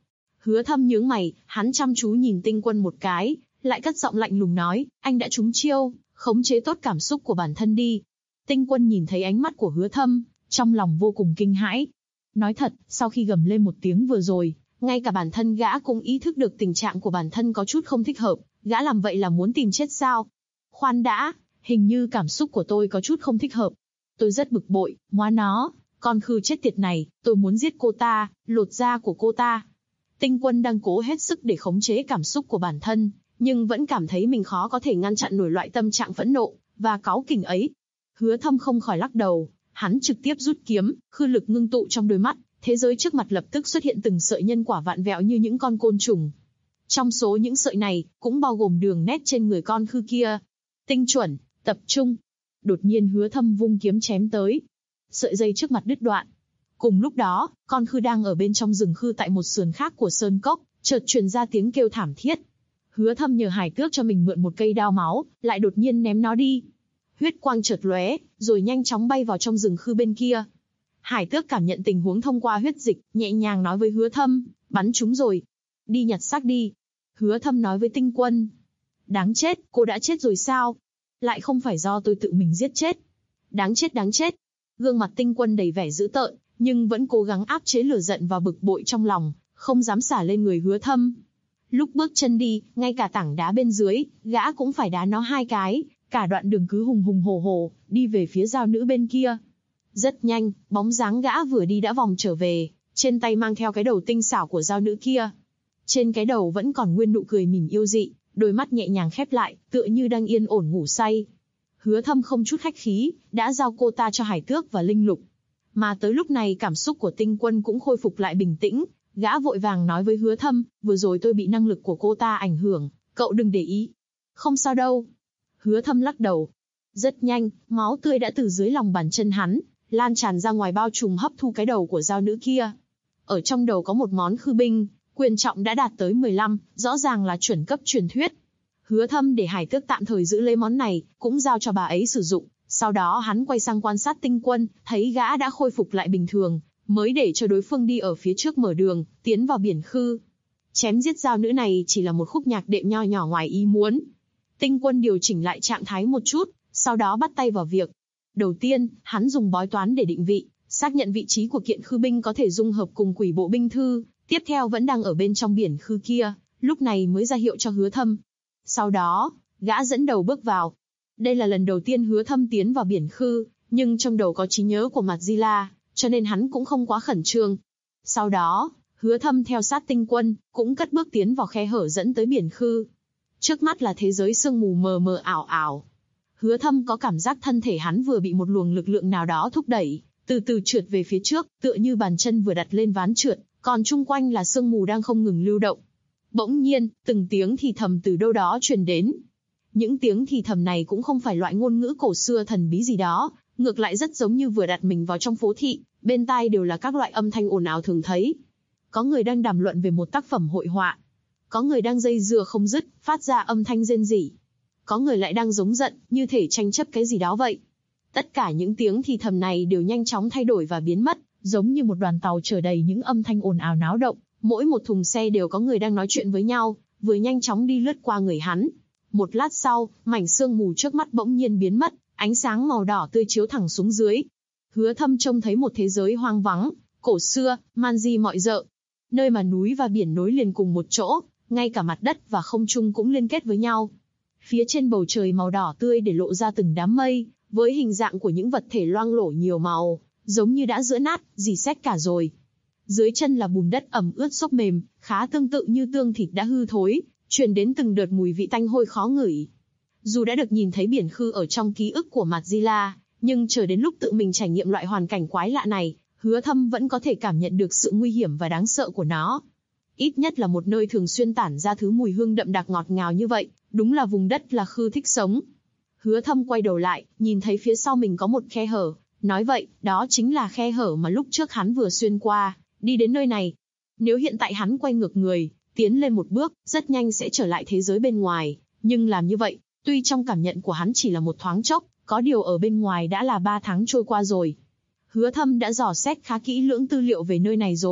[SPEAKER 2] Hứa Thâm nhướng mày, hắn chăm chú nhìn Tinh Quân một cái, lại cất giọng lạnh lùng nói, anh đã trúng chiêu, khống chế tốt cảm xúc của bản thân đi. Tinh Quân nhìn thấy ánh mắt của Hứa Thâm, trong lòng vô cùng kinh hãi. Nói thật, sau khi gầm lên một tiếng vừa rồi, ngay cả bản thân gã cũng ý thức được tình trạng của bản thân có chút không thích hợp, gã làm vậy là muốn tìm chết sao? Khoan đã, hình như cảm xúc của tôi có chút không thích hợp. Tôi rất bực bội, móa nó, con khư chết tiệt này, tôi muốn giết cô ta, lột da của cô ta. Tinh Quân đang cố hết sức để khống chế cảm xúc của bản thân, nhưng vẫn cảm thấy mình khó có thể ngăn chặn nổi loại tâm trạng phẫn nộ và cáu kỉnh ấy. Hứa Thâm không khỏi lắc đầu, hắn trực tiếp rút kiếm, khư lực ngưng tụ trong đôi mắt, thế giới trước mặt lập tức xuất hiện từng sợi nhân quả vạn vẹo như những con côn trùng. Trong số những sợi này, cũng bao gồm đường nét trên người con khư kia. Tinh chuẩn, tập trung. Đột nhiên Hứa Thâm vung kiếm chém tới. Sợi dây trước mặt đứt đoạn. Cùng lúc đó, con khư đang ở bên trong rừng khư tại một sườn khác của sơn cốc, chợt truyền ra tiếng kêu thảm thiết. Hứa Thâm nhờ Hải Tước cho mình mượn một cây đao máu, lại đột nhiên ném nó đi. Huyết quang chợt lóe, rồi nhanh chóng bay vào trong rừng khư bên kia. Hải Tước cảm nhận tình huống thông qua huyết dịch, nhẹ nhàng nói với Hứa Thâm, bắn chúng rồi. Đi nhặt xác đi. Hứa Thâm nói với Tinh Quân. Đáng chết, cô đã chết rồi sao? Lại không phải do tôi tự mình giết chết. Đáng chết đáng chết. Gương mặt Tinh Quân đầy vẻ dữ tợn, nhưng vẫn cố gắng áp chế lửa giận và bực bội trong lòng, không dám xả lên người Hứa Thâm. Lúc bước chân đi, ngay cả tảng đá bên dưới, gã cũng phải đá nó 2 cái, cả đoạn đường cứ hùng hùng hổ hổ, đi về phía giao nữ bên kia. Rất nhanh, bóng dáng gã vừa đi đã vòng trở về, trên tay mang theo cái đầu tinh xảo của giao nữ kia. Trên cái đầu vẫn còn nguyên nụ cười mỉm yêu dị, đôi mắt nhẹ nhàng khép lại, tựa như đang yên ổn ngủ say. Hứa Thâm không chút khách khí, đã giao cô ta cho Hải Tước và Linh Lục. Mà tới lúc này cảm xúc của Tinh Quân cũng khôi phục lại bình tĩnh, gã vội vàng nói với Hứa Thâm, vừa rồi tôi bị năng lực của cô ta ảnh hưởng, cậu đừng để ý. Không sao đâu. Hứa Thâm lắc đầu. Rất nhanh, máu tươi đã từ dưới lòng bàn chân hắn, lan tràn ra ngoài bao trùm hấp thu cái đầu của giao nữ kia. Ở trong đầu có một món khư binh, quyền trọng đã đạt tới 15, rõ ràng là chuẩn cấp truyền thuyết. Hứa Thâm để Hải Tước tạm thời giữ lấy món này, cũng giao cho bà ấy sử dụng. Sau đó hắn quay sang quan sát Tinh Quân, thấy gã đã khôi phục lại bình thường, mới để cho đối phương đi ở phía trước mở đường, tiến vào biển khư. Chém giết giao nữ này chỉ là một khúc nhạc đệm nho nhỏ ngoài ý muốn. Tinh Quân điều chỉnh lại trạng thái một chút, sau đó bắt tay vào việc. Đầu tiên, hắn dùng bói toán để định vị, xác nhận vị trí của kiện khư binh có thể dung hợp cùng quỷ bộ binh thư, tiếp theo vẫn đang ở bên trong biển khư kia, lúc này mới ra hiệu cho Hứa Thâm. Sau đó, gã dẫn đầu bước vào. Đây là lần đầu tiên Hứa Thâm tiến vào biển khư, nhưng trong đầu có trí nhớ của Madzilla, cho nên hắn cũng không quá khẩn trương. Sau đó, Hứa Thâm theo sát Tinh Quân, cũng cất bước tiến vào khe hở dẫn tới biển khư. Trước mắt là thế giới sương mù mờ mờ ảo ảo. Hứa Thâm có cảm giác thân thể hắn vừa bị một luồng lực lượng nào đó thúc đẩy, từ từ trượt về phía trước, tựa như bàn chân vừa đặt lên ván trượt, còn chung quanh là sương mù đang không ngừng lưu động. Bỗng nhiên, từng tiếng thì thầm từ đâu đó truyền đến. Những tiếng thì thầm này cũng không phải loại ngôn ngữ cổ xưa thần bí gì đó, ngược lại rất giống như vừa đặt mình vào trong phố thị, bên tai đều là các loại âm thanh ồn ào thường thấy. Có người đang đàm luận về một tác phẩm hội họa. Có người đang dây dưa không dứt, phát ra âm thanh rên rỉ. Có người lại đang giống giận, như thể tranh chấp cái gì đó vậy. Tất cả những tiếng thì thầm này đều nhanh chóng thay đổi và biến mất, giống như một đoàn tàu chở đầy những âm thanh ồn ào náo động. Mỗi một thùng xe đều có người đang nói chuyện với nhau, vừa nhanh chóng đi lướt qua người hắn. Một lát sau, mảnh sương mù trước mắt bỗng nhiên biến mất, ánh sáng màu đỏ tươi chiếu thẳng xuống dưới. Hứa Thâm trông thấy một thế giới hoang vắng, cổ xưa, man di mọi rợ. Nơi mà núi và biển nối liền cùng một chỗ, ngay cả mặt đất và không trung cũng liên kết với nhau. Phía trên bầu trời màu đỏ tươi để lộ ra từng đám mây, với hình dạng của những vật thể loang lổ nhiều màu, giống như đã giữa nát, rỉ sét cả rồi. Dưới chân là bùn đất ẩm ướt xốp mềm, khá tương tự như tương thịt đã hư thối, truyền đến từng đợt mùi vị tanh hôi khó ngửi. Dù đã được nhìn thấy biển khư ở trong ký ức của Madzilla, nhưng chờ đến lúc tự mình trải nghiệm loại hoàn cảnh quái lạ này, Hứa Thâm vẫn có thể cảm nhận được sự nguy hiểm và đáng sợ của nó. Ít nhất là một nơi thường xuyên tản ra thứ mùi hương đậm đặc ngọt ngào như vậy, đúng là vùng đất là khư thích sống. Hứa Thâm quay đầu lại, nhìn thấy phía sau mình có một khe hở, nói vậy, đó chính là khe hở mà lúc trước hắn vừa xuyên qua, đi đến nơi này. Nếu hiện tại hắn quay ngược người, tiến lên một bước, rất nhanh sẽ trở lại thế giới bên ngoài, nhưng làm như vậy, tuy trong cảm nhận của hắn chỉ là một thoáng chốc, có điều ở bên ngoài đã là 3 tháng trôi qua rồi. Hứa Thâm đã dò xét khá kỹ lưỡng tư liệu về nơi này rồi,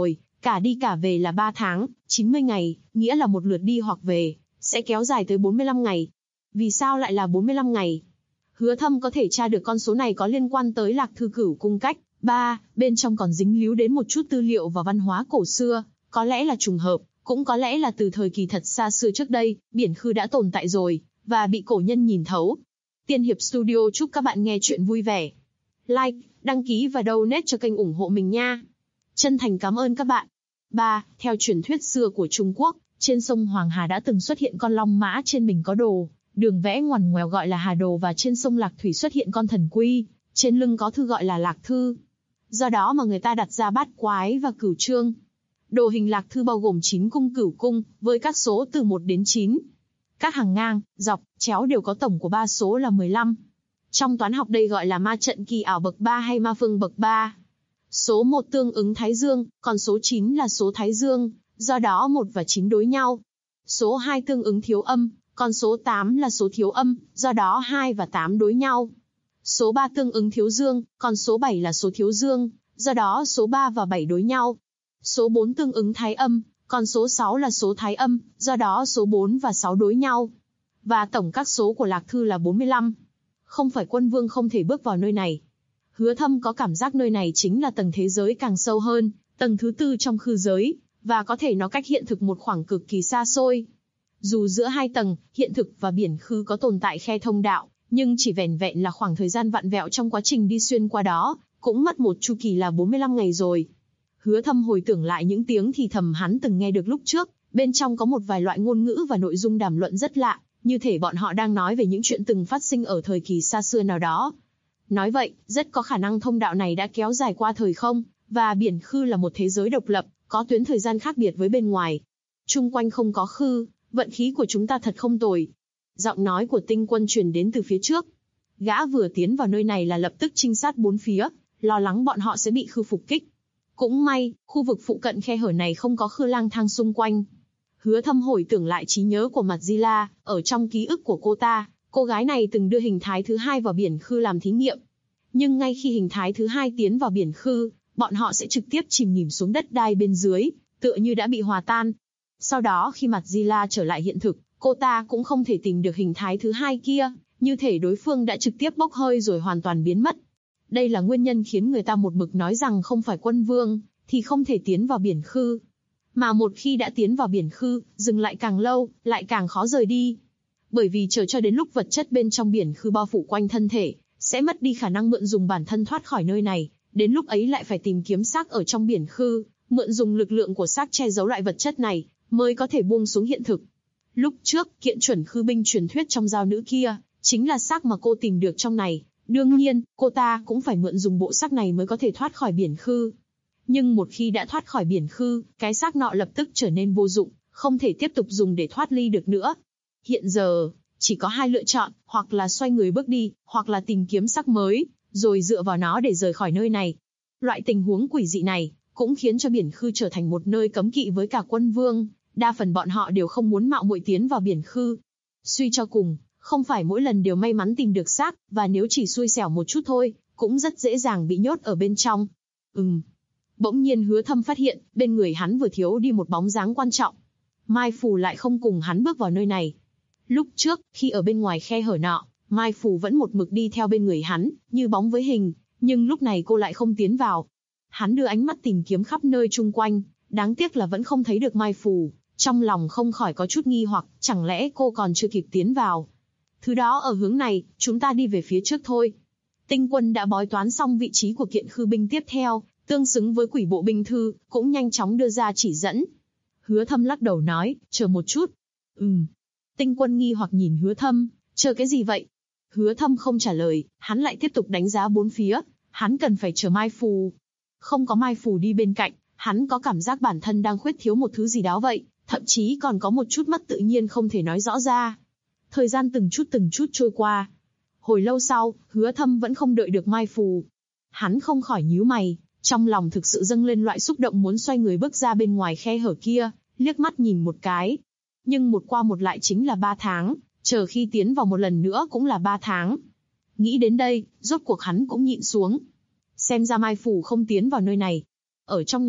[SPEAKER 2] Cả đi cả về là 3 tháng, 90 ngày, nghĩa là một lượt đi hoặc về, sẽ kéo dài tới 45 ngày. Vì sao lại là 45 ngày? Hứa Thâm có thể tra được con số này có liên quan tới Lạc Thư Cửu cung cách. 3. Bên trong còn dính líu đến một chút tư liệu và văn hóa cổ xưa, có lẽ là trùng hợp, cũng có lẽ là từ thời kỳ thật xa xưa trước đây, Biển Khư đã tồn tại rồi, và bị cổ nhân nhìn thấu. Tiên Hiệp Studio chúc các bạn nghe chuyện vui vẻ. Like, đăng ký và donate cho kênh ủng hộ mình nha. Chân thành cảm ơn các bạn. 3. Theo truyền thuyết xưa của Trung Quốc, trên sông Hoàng Hà đã từng xuất hiện con long mã trên mình có đồ, đường vẽ ngoằn ngoèo gọi là Hà Đồ, và trên sông Lạc Thủy xuất hiện con thần quy, trên lưng có thư gọi là Lạc Thư. Do đó mà người ta đặt ra Bát Quái và Cửu Chương. Đồ hình Lạc Thư bao gồm 9 cung cửu cung, với các số từ 1 đến 9. Các hàng ngang, dọc, chéo đều có tổng của 3 số là 15. Trong toán học đây gọi là ma trận kỳ ảo bậc 3 hay ma phương bậc 3. Số 1 tương ứng Thái Dương, còn số 9 là số Thái Dương, do đó 1 và 9 đối nhau. Số 2 tương ứng Thiếu Âm, còn số 8 là số Thiếu Âm, do đó 2 và 8 đối nhau. Số 3 tương ứng Thiếu Dương, còn số 7 là số Thiếu Dương, do đó số 3 và 7 đối nhau. Số 4 tương ứng Thái Âm, còn số 6 là số Thái Âm, do đó số 4 và 6 đối nhau. Và tổng các số của Lạc Thư là 45. Không phải Quân Vương không thể bước vào nơi này. Hứa Thâm có cảm giác nơi này chính là tầng thế giới càng sâu hơn, tầng thứ 4 trong khư giới, và có thể nó cách hiện thực một khoảng cực kỳ xa xôi. Dù giữa hai tầng, hiện thực và biển khư có tồn tại khe thông đạo, nhưng chỉ vẻn vẹn là khoảng thời gian vặn vẹo trong quá trình đi xuyên qua đó, cũng mất một chu kỳ là 45 ngày rồi. Hứa Thâm hồi tưởng lại những tiếng thì thầm hắn từng nghe được lúc trước, bên trong có một vài loại ngôn ngữ và nội dung đàm luận rất lạ, như thể bọn họ đang nói về những chuyện từng phát sinh ở thời kỳ xa xưa nào đó. Nói vậy, rất có khả năng thông đạo này đã kéo dài qua thời không, và biển khư là một thế giới độc lập, có tuyến thời gian khác biệt với bên ngoài. Chung quanh không có khư, vận khí của chúng ta thật không tồi. Giọng nói của Tinh Quân truyền đến từ phía trước. Gã vừa tiến vào nơi này là lập tức trinh sát bốn phía, lo lắng bọn họ sẽ bị khư phục kích. Cũng may, khu vực phụ cận khe hở này không có khư lang thang xung quanh. Hứa Thâm hồi tưởng lại trí nhớ của Madzila, ở trong ký ức của cô ta, cô gái này từng đưa hình thái thứ 2 vào biển khư làm thí nghiệm. Nhưng ngay khi hình thái thứ 2 tiến vào biển khư, bọn họ sẽ trực tiếp chìm nghỉm xuống đất đai bên dưới, tựa như đã bị hòa tan. Sau đó khi Madzila trở lại hiện thực, cô ta cũng không thể tìm được hình thái thứ 2 kia, như thể đối phương đã trực tiếp bốc hơi rồi hoàn toàn biến mất. Đây là nguyên nhân khiến người ta một mực nói rằng không phải Quân Vương, thì không thể tiến vào biển khư. Mà một khi đã tiến vào biển khư, dừng lại càng lâu, lại càng khó rời đi. Bởi vì chờ cho đến lúc vật chất bên trong biển khư bao phủ quanh thân thể, sẽ mất đi khả năng mượn dùng bản thân thoát khỏi nơi này, đến lúc ấy lại phải tìm kiếm xác ở trong biển khư, mượn dùng lực lượng của xác che giấu loại vật chất này, mới có thể buông xuống hiện thực. Lúc trước, kiện chuẩn khư binh truyền thuyết trong giao nữ kia, chính là xác mà cô tìm được trong này. Đương nhiên, cô ta cũng phải mượn dùng bộ xác này mới có thể thoát khỏi biển khư. Nhưng một khi đã thoát khỏi biển khư, cái xác nọ lập tức trở nên vô dụng, không thể tiếp tục dùng để thoát ly được nữa. Hiện giờ, chỉ có hai lựa chọn, hoặc là xoay người bước đi, hoặc là tìm kiếm xác mới, rồi dựa vào nó để rời khỏi nơi này. Loại tình huống quỷ dị này, cũng khiến cho biển khư trở thành một nơi cấm kỵ với cả Quân Vương, đa phần bọn họ đều không muốn mạo muội tiến vào biển khư. Suy cho cùng, không phải mỗi lần đều may mắn tìm được xác, và nếu chỉ xui xẻo một chút thôi, cũng rất dễ dàng bị nhốt ở bên trong. Bỗng nhiên Hứa Thâm phát hiện, bên người hắn vừa thiếu đi một bóng dáng quan trọng. Mai Phù lại không cùng hắn bước vào nơi này. Lúc trước, khi ở bên ngoài khe hở nọ, Mai Phù vẫn một mực đi theo bên người hắn, như bóng với hình, nhưng lúc này cô lại không tiến vào. Hắn đưa ánh mắt tìm kiếm khắp nơi chung quanh, đáng tiếc là vẫn không thấy được Mai Phù, trong lòng không khỏi có chút nghi hoặc, chẳng lẽ cô còn chưa kịp tiến vào. Thứ đó ở hướng này, chúng ta đi về phía trước thôi. Tinh Quân đã bói toán xong vị trí của kiện khư binh tiếp theo, tương xứng với quỷ bộ binh thư, cũng nhanh chóng đưa ra chỉ dẫn. Hứa Thâm lắc đầu nói, chờ một chút. Tinh Quân nghi hoặc nhìn Hứa Thâm, chờ cái gì vậy? Hứa Thâm không trả lời, hắn lại tiếp tục đánh giá bốn phía, hắn cần phải chờ Mai Phù. Không có Mai Phù đi bên cạnh, hắn có cảm giác bản thân đang khuyết thiếu một thứ gì đó vậy, thậm chí còn có một chút mất tự nhiên không thể nói rõ ra. Thời gian từng chút trôi qua. Hồi lâu sau, Hứa Thâm vẫn không đợi được Mai Phù. Hắn không khỏi nhíu mày, trong lòng thực sự dâng lên loại xúc động muốn xoay người bước ra bên ngoài khe hở kia, liếc mắt nhìn một cái. Nhưng một qua một lại chính là 3 tháng, chờ khi tiến vào một lần nữa cũng là 3 tháng. Nghĩ đến đây, rốt cuộc hắn cũng nhịn xuống. Xem ra Mai Phù không tiến vào nơi này. Ở trong này,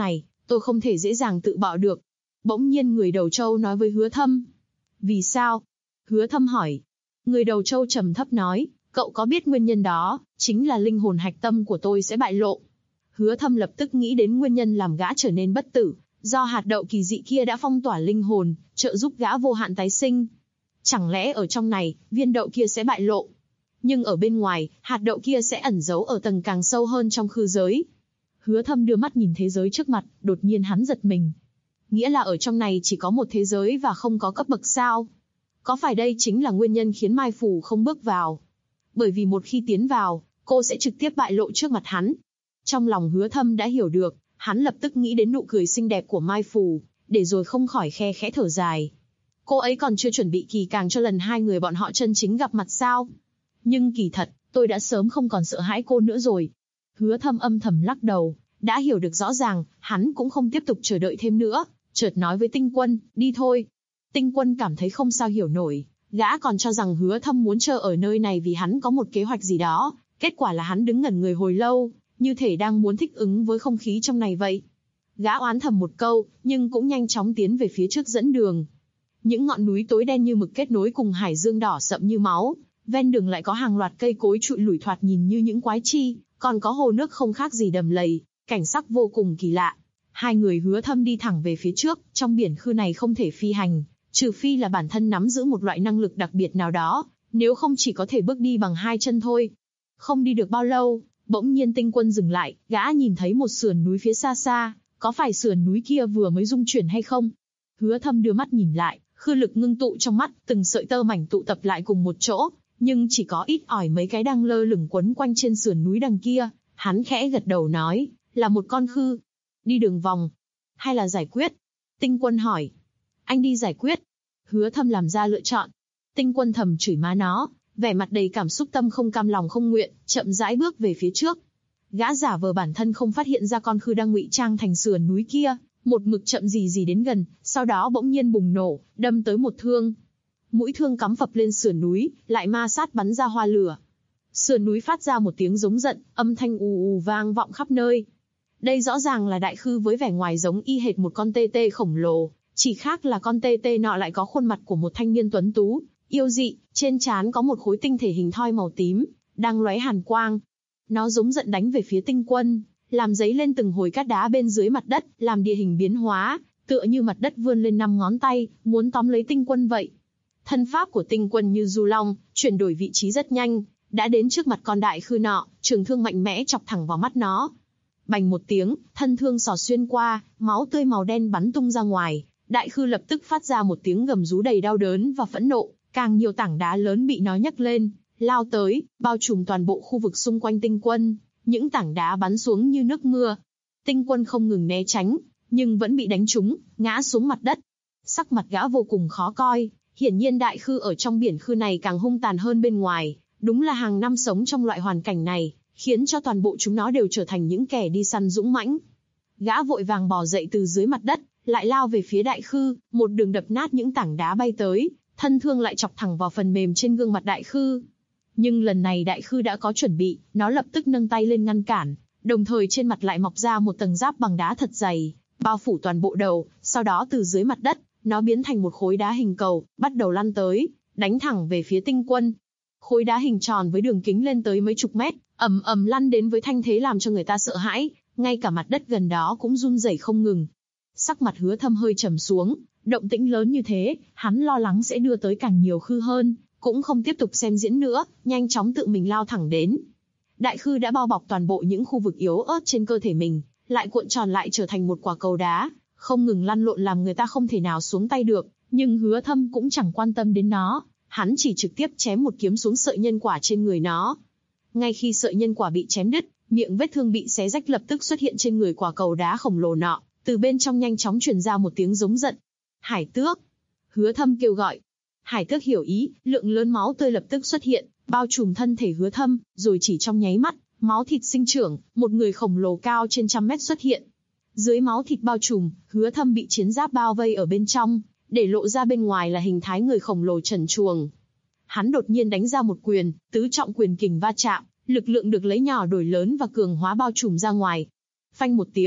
[SPEAKER 2] Tôi không thể dễ dàng tự bạo được. Bỗng nhiên người đầu trâu nói với Hứa Thâm. Vì sao? Hứa Thâm hỏi. Người đầu trâu trầm thấp nói, cậu có biết nguyên nhân đó, chính là linh hồn hạch tâm của tôi sẽ bại lộ. Hứa Thâm lập tức nghĩ đến nguyên nhân làm gã trở nên bất tử, do hạt đậu kỳ dị kia đã phong tỏa linh hồn, trợ giúp gã vô hạn tái sinh. Chẳng lẽ ở trong này, viên đậu kia sẽ bại lộ? Nhưng ở bên ngoài, hạt đậu kia sẽ ẩn giấu ở tầng càng sâu hơn trong khư giới. Hứa Thâm đưa mắt nhìn thế giới trước mặt, đột nhiên hắn giật mình. Nghĩa là ở trong này chỉ có một thế giới và không có cấp bậc sao? Có phải đây chính là nguyên nhân khiến Mai Phù không bước vào? Bởi vì một khi tiến vào, cô sẽ trực tiếp bại lộ trước mặt hắn. Trong lòng Hứa Thâm đã hiểu được, hắn lập tức nghĩ đến nụ cười xinh đẹp của Mai Phù, để rồi không khỏi khe khẽ thở dài. Cô ấy còn chưa chuẩn bị kỳ càng cho lần hai người bọn họ chân chính gặp mặt sao? Nhưng kỳ thật, tôi đã sớm không còn sợ hãi cô nữa rồi. Hứa Thâm âm thầm lắc đầu, đã hiểu được rõ ràng, hắn cũng không tiếp tục chờ đợi thêm nữa, chợt nói với Tinh Quân, đi thôi. Tinh Quân cảm thấy không sao hiểu nổi, gã còn cho rằng Hứa Thâm muốn chờ ở nơi này vì hắn có một kế hoạch gì đó, kết quả là hắn đứng ngẩn người hồi lâu, như thể đang muốn thích ứng với không khí trong này vậy. Gã oán thầm một câu, nhưng cũng nhanh chóng tiến về phía trước dẫn đường. Những ngọn núi tối đen như mực kết nối cùng hải dương đỏ sậm như máu, ven đường lại có hàng loạt cây cối trụi lủi thoạt nhìn như những quái chi, còn có hồ nước không khác gì đầm lầy, cảnh sắc vô cùng kỳ lạ. Hai người Hứa Thâm đi thẳng về phía trước, trong biển khư này không thể phi hành, trừ phi là bản thân nắm giữ một loại năng lực đặc biệt nào đó, nếu không chỉ có thể bước đi bằng hai chân thôi. Không đi được bao lâu, bỗng nhiên Tinh Quân dừng lại, gã nhìn thấy một sườn núi phía xa xa, có phải sườn núi kia vừa mới rung chuyển hay không? Hứa Thâm đưa mắt nhìn lại, khư lực ngưng tụ trong mắt, từng sợi tơ mảnh tụ tập lại cùng một chỗ, nhưng chỉ có ít ỏi mấy cái đang lơ lửng quấn quanh trên sườn núi đằng kia. Hắn khẽ gật đầu nói, là một con khư. Đi đường vòng, hay là giải quyết? Tinh Quân hỏi. Anh đi giải quyết. Hứa Thâm làm ra lựa chọn. Tinh Quân thầm chửi má nó, vẻ mặt đầy cảm xúc tâm không cam lòng không nguyện, chậm rãi bước về phía trước. Gã giả vờ bản thân không phát hiện ra con khư đang ngụy trang thành sườn núi kia, một mực chậm gì đến gần, sau đó bỗng nhiên bùng nổ, đâm tới một thương. Mũi thương cắm phập lên sườn núi, lại ma sát bắn ra hoa lửa. Sườn núi phát ra một tiếng giống giận, âm thanh ù vang vọng khắp nơi. Đây rõ ràng là đại khư với vẻ ngoài giống y hệt một con tê tê khổng lồ, chỉ khác là con tê tê nọ lại có khuôn mặt của một thanh niên tuấn tú, yêu dị, trên trán có một khối tinh thể hình thoi màu tím, đang lóe hàn quang. Nó giống giận đánh về phía Tinh Quân, làm dấy lên từng hồi cát đá bên dưới mặt đất, làm địa hình biến hóa, tựa như mặt đất vươn lên 5 ngón tay, muốn tóm lấy Tinh Quân vậy. Thân pháp của Tinh Quân như du long, chuyển đổi vị trí rất nhanh, đã đến trước mặt con đại khư nọ, trường thương mạnh mẽ chọc thẳng vào mắt nó. Bành một tiếng, thân thương xỏ xuyên qua, máu tươi màu đen bắn tung ra ngoài, đại khư lập tức phát ra một tiếng gầm rú đầy đau đớn và phẫn nộ, càng nhiều tảng đá lớn bị nó nhấc lên, lao tới, bao trùm toàn bộ khu vực xung quanh Tinh Quân, những tảng đá bắn xuống như nước mưa. Tinh Quân không ngừng né tránh, nhưng vẫn bị đánh trúng, ngã xuống mặt đất. Sắc mặt gã vô cùng khó coi, hiển nhiên đại khư ở trong biển khư này càng hung tàn hơn bên ngoài, đúng là hàng năm sống trong loại hoàn cảnh này, khiến cho toàn bộ chúng nó đều trở thành những kẻ đi săn dũng mãnh. Gã vội vàng bò dậy từ dưới mặt đất, lại lao về phía đại khư, một đường đập nát những tảng đá bay tới, thân thương lại chọc thẳng vào phần mềm trên gương mặt đại khư. Nhưng lần này đại khư đã có chuẩn bị, nó lập tức nâng tay lên ngăn cản, đồng thời trên mặt lại mọc ra một tầng giáp bằng đá thật dày, bao phủ toàn bộ đầu, sau đó từ dưới mặt đất, nó biến thành một khối đá hình cầu, bắt đầu lăn tới, đánh thẳng về phía Tinh Quân. Khối đá hình tròn với đường kính lên tới mấy chục mét, ầm ầm lăn đến với thanh thế làm cho người ta sợ hãi, ngay cả mặt đất gần đó cũng run rẩy không ngừng. Sắc mặt Hứa Thâm hơi trầm xuống, động tĩnh lớn như thế, hắn lo lắng sẽ đưa tới càng nhiều khư hơn, cũng không tiếp tục xem diễn nữa, nhanh chóng tự mình lao thẳng đến. Đại khư đã bao bọc toàn bộ những khu vực yếu ớt trên cơ thể mình, lại cuộn tròn lại trở thành một quả cầu đá, không ngừng lăn lộn làm người ta không thể nào xuống tay được, nhưng Hứa Thâm cũng chẳng quan tâm đến nó, hắn chỉ trực tiếp chém một kiếm xuống sợi nhân quả trên người nó. Ngay khi sợi nhân quả bị chém đứt, miệng vết thương bị xé rách lập tức xuất hiện trên người quả cầu đá khổng lồ nọ, từ bên trong nhanh chóng truyền ra một tiếng giống giận. Hải Tước! Hứa Thâm kêu gọi. Hải Tước hiểu ý, lượng lớn máu tươi lập tức xuất hiện, bao trùm thân thể Hứa Thâm, rồi chỉ trong nháy mắt, máu thịt sinh trưởng, một người khổng lồ cao trên 100 mét xuất hiện. Dưới máu thịt bao trùm, Hứa Thâm bị chiến giáp bao vây ở bên trong, để lộ ra bên ngoài là hình thái người khổng lồ trần truồng. Hắn đột nhiên đánh ra một quyền, tứ trọng quyền kình va chạm, lực lượng được lấy nhỏ đổi lớn và cường hóa bao trùm ra ngoài. Phanh một tiếng,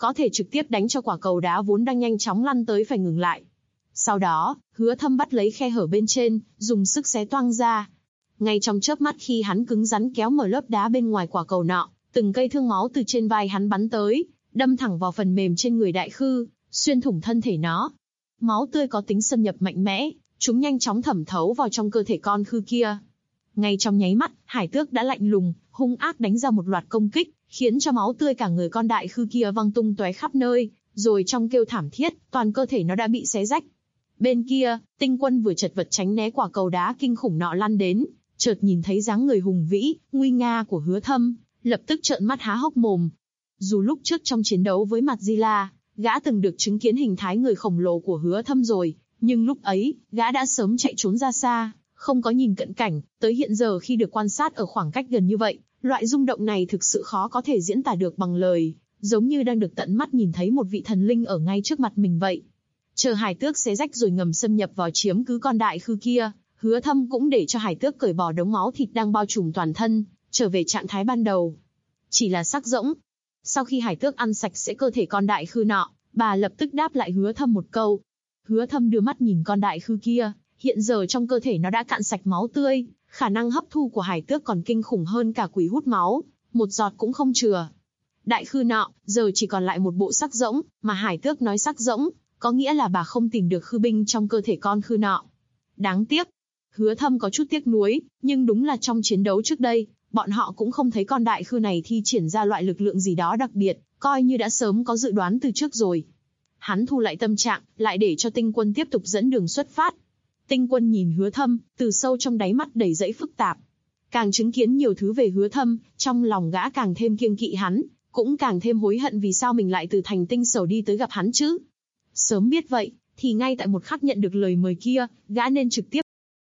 [SPEAKER 2] có thể trực tiếp đánh cho quả cầu đá vốn đang nhanh chóng lăn tới phải ngừng lại. Sau đó, Hứa Thâm bắt lấy khe hở bên trên, dùng sức xé toang ra. Ngay trong chớp mắt khi hắn cứng rắn kéo mở lớp đá bên ngoài quả cầu nọ, từng cây thương máu từ trên vai hắn bắn tới, đâm thẳng vào phần mềm trên người Đại Khư, xuyên thủng thân thể nó. Máu tươi có tính xâm nhập mạnh mẽ, chúng nhanh chóng thẩm thấu vào trong cơ thể con khư kia. Ngay trong nháy mắt, Hải Tước đã lạnh lùng, hung ác đánh ra một loạt công kích, khiến cho máu tươi cả người con đại khư kia văng tung tóe khắp nơi, rồi trong kêu thảm thiết, toàn cơ thể nó đã bị xé rách. Bên kia, Tinh Quân vừa chật vật tránh né quả cầu đá kinh khủng nọ lăn đến, chợt nhìn thấy dáng người hùng vĩ, nguy nga của Hứa Thâm, lập tức trợn mắt há hốc mồm. Dù lúc trước trong chiến đấu với Madzilla, gã từng được chứng kiến hình thái người khổng lồ của Hứa Thâm rồi, nhưng lúc ấy, gã đã sớm chạy trốn ra xa, không có nhìn cận cảnh, tới hiện giờ khi được quan sát ở khoảng cách gần như vậy, loại rung động này thực sự khó có thể diễn tả được bằng lời, giống như đang được tận mắt nhìn thấy một vị thần linh ở ngay trước mặt mình vậy. Chờ Hải Tước xé rách rồi ngầm xâm nhập vào chiếm cứ con đại khư kia, Hứa Thâm cũng để cho Hải Tước cởi bỏ đống máu thịt đang bao trùm toàn thân, trở về trạng thái ban đầu. Chỉ là xác rỗng. Sau khi Hải Tước ăn sạch sẽ cơ thể con đại khư nọ, bà lập tức đáp lại Hứa Thâm một câu. Hứa Thâm đưa mắt nhìn con đại khư kia, hiện giờ trong cơ thể nó đã cạn sạch máu tươi, khả năng hấp thu của Hải Tước còn kinh khủng hơn cả quỷ hút máu, một giọt cũng không chừa. Đại khư nọ, giờ chỉ còn lại một bộ xác rỗng, mà Hải Tước nói xác rỗng, có nghĩa là bà không tìm được khư binh trong cơ thể con khư nọ. Đáng tiếc. Hứa Thâm có chút tiếc nuối, nhưng đúng là trong chiến đấu trước đây, bọn họ cũng không thấy con đại khư này thi triển ra loại lực lượng gì đó đặc biệt, coi như đã sớm có dự đoán từ trước rồi. Hắn thu lại tâm trạng, lại để cho Tinh Quân tiếp tục dẫn đường xuất phát. Tinh Quân nhìn Hứa Thâm, từ sâu trong đáy mắt đầy dẫy phức tạp. Càng chứng kiến nhiều thứ về Hứa Thâm, trong lòng gã càng thêm kiêng kỵ hắn, cũng càng thêm hối hận vì sao mình lại từ thành Tinh Sầu đi tới gặp hắn chứ. Sớm biết vậy, thì ngay tại một khắc nhận được lời mời kia, gã nên trực tiếp.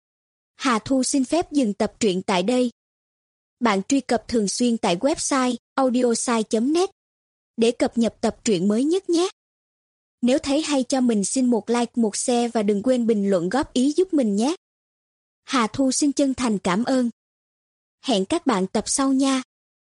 [SPEAKER 3] Hà Thu xin phép dừng tập truyện tại đây. Bạn truy cập thường xuyên tại website audiosai.net để cập nhật tập truyện mới nhất nhé. Nếu thấy hay cho mình xin một like, một share và đừng quên bình luận góp ý giúp mình nhé. Hà Thu xin chân thành cảm ơn. Hẹn các bạn tập sau nha.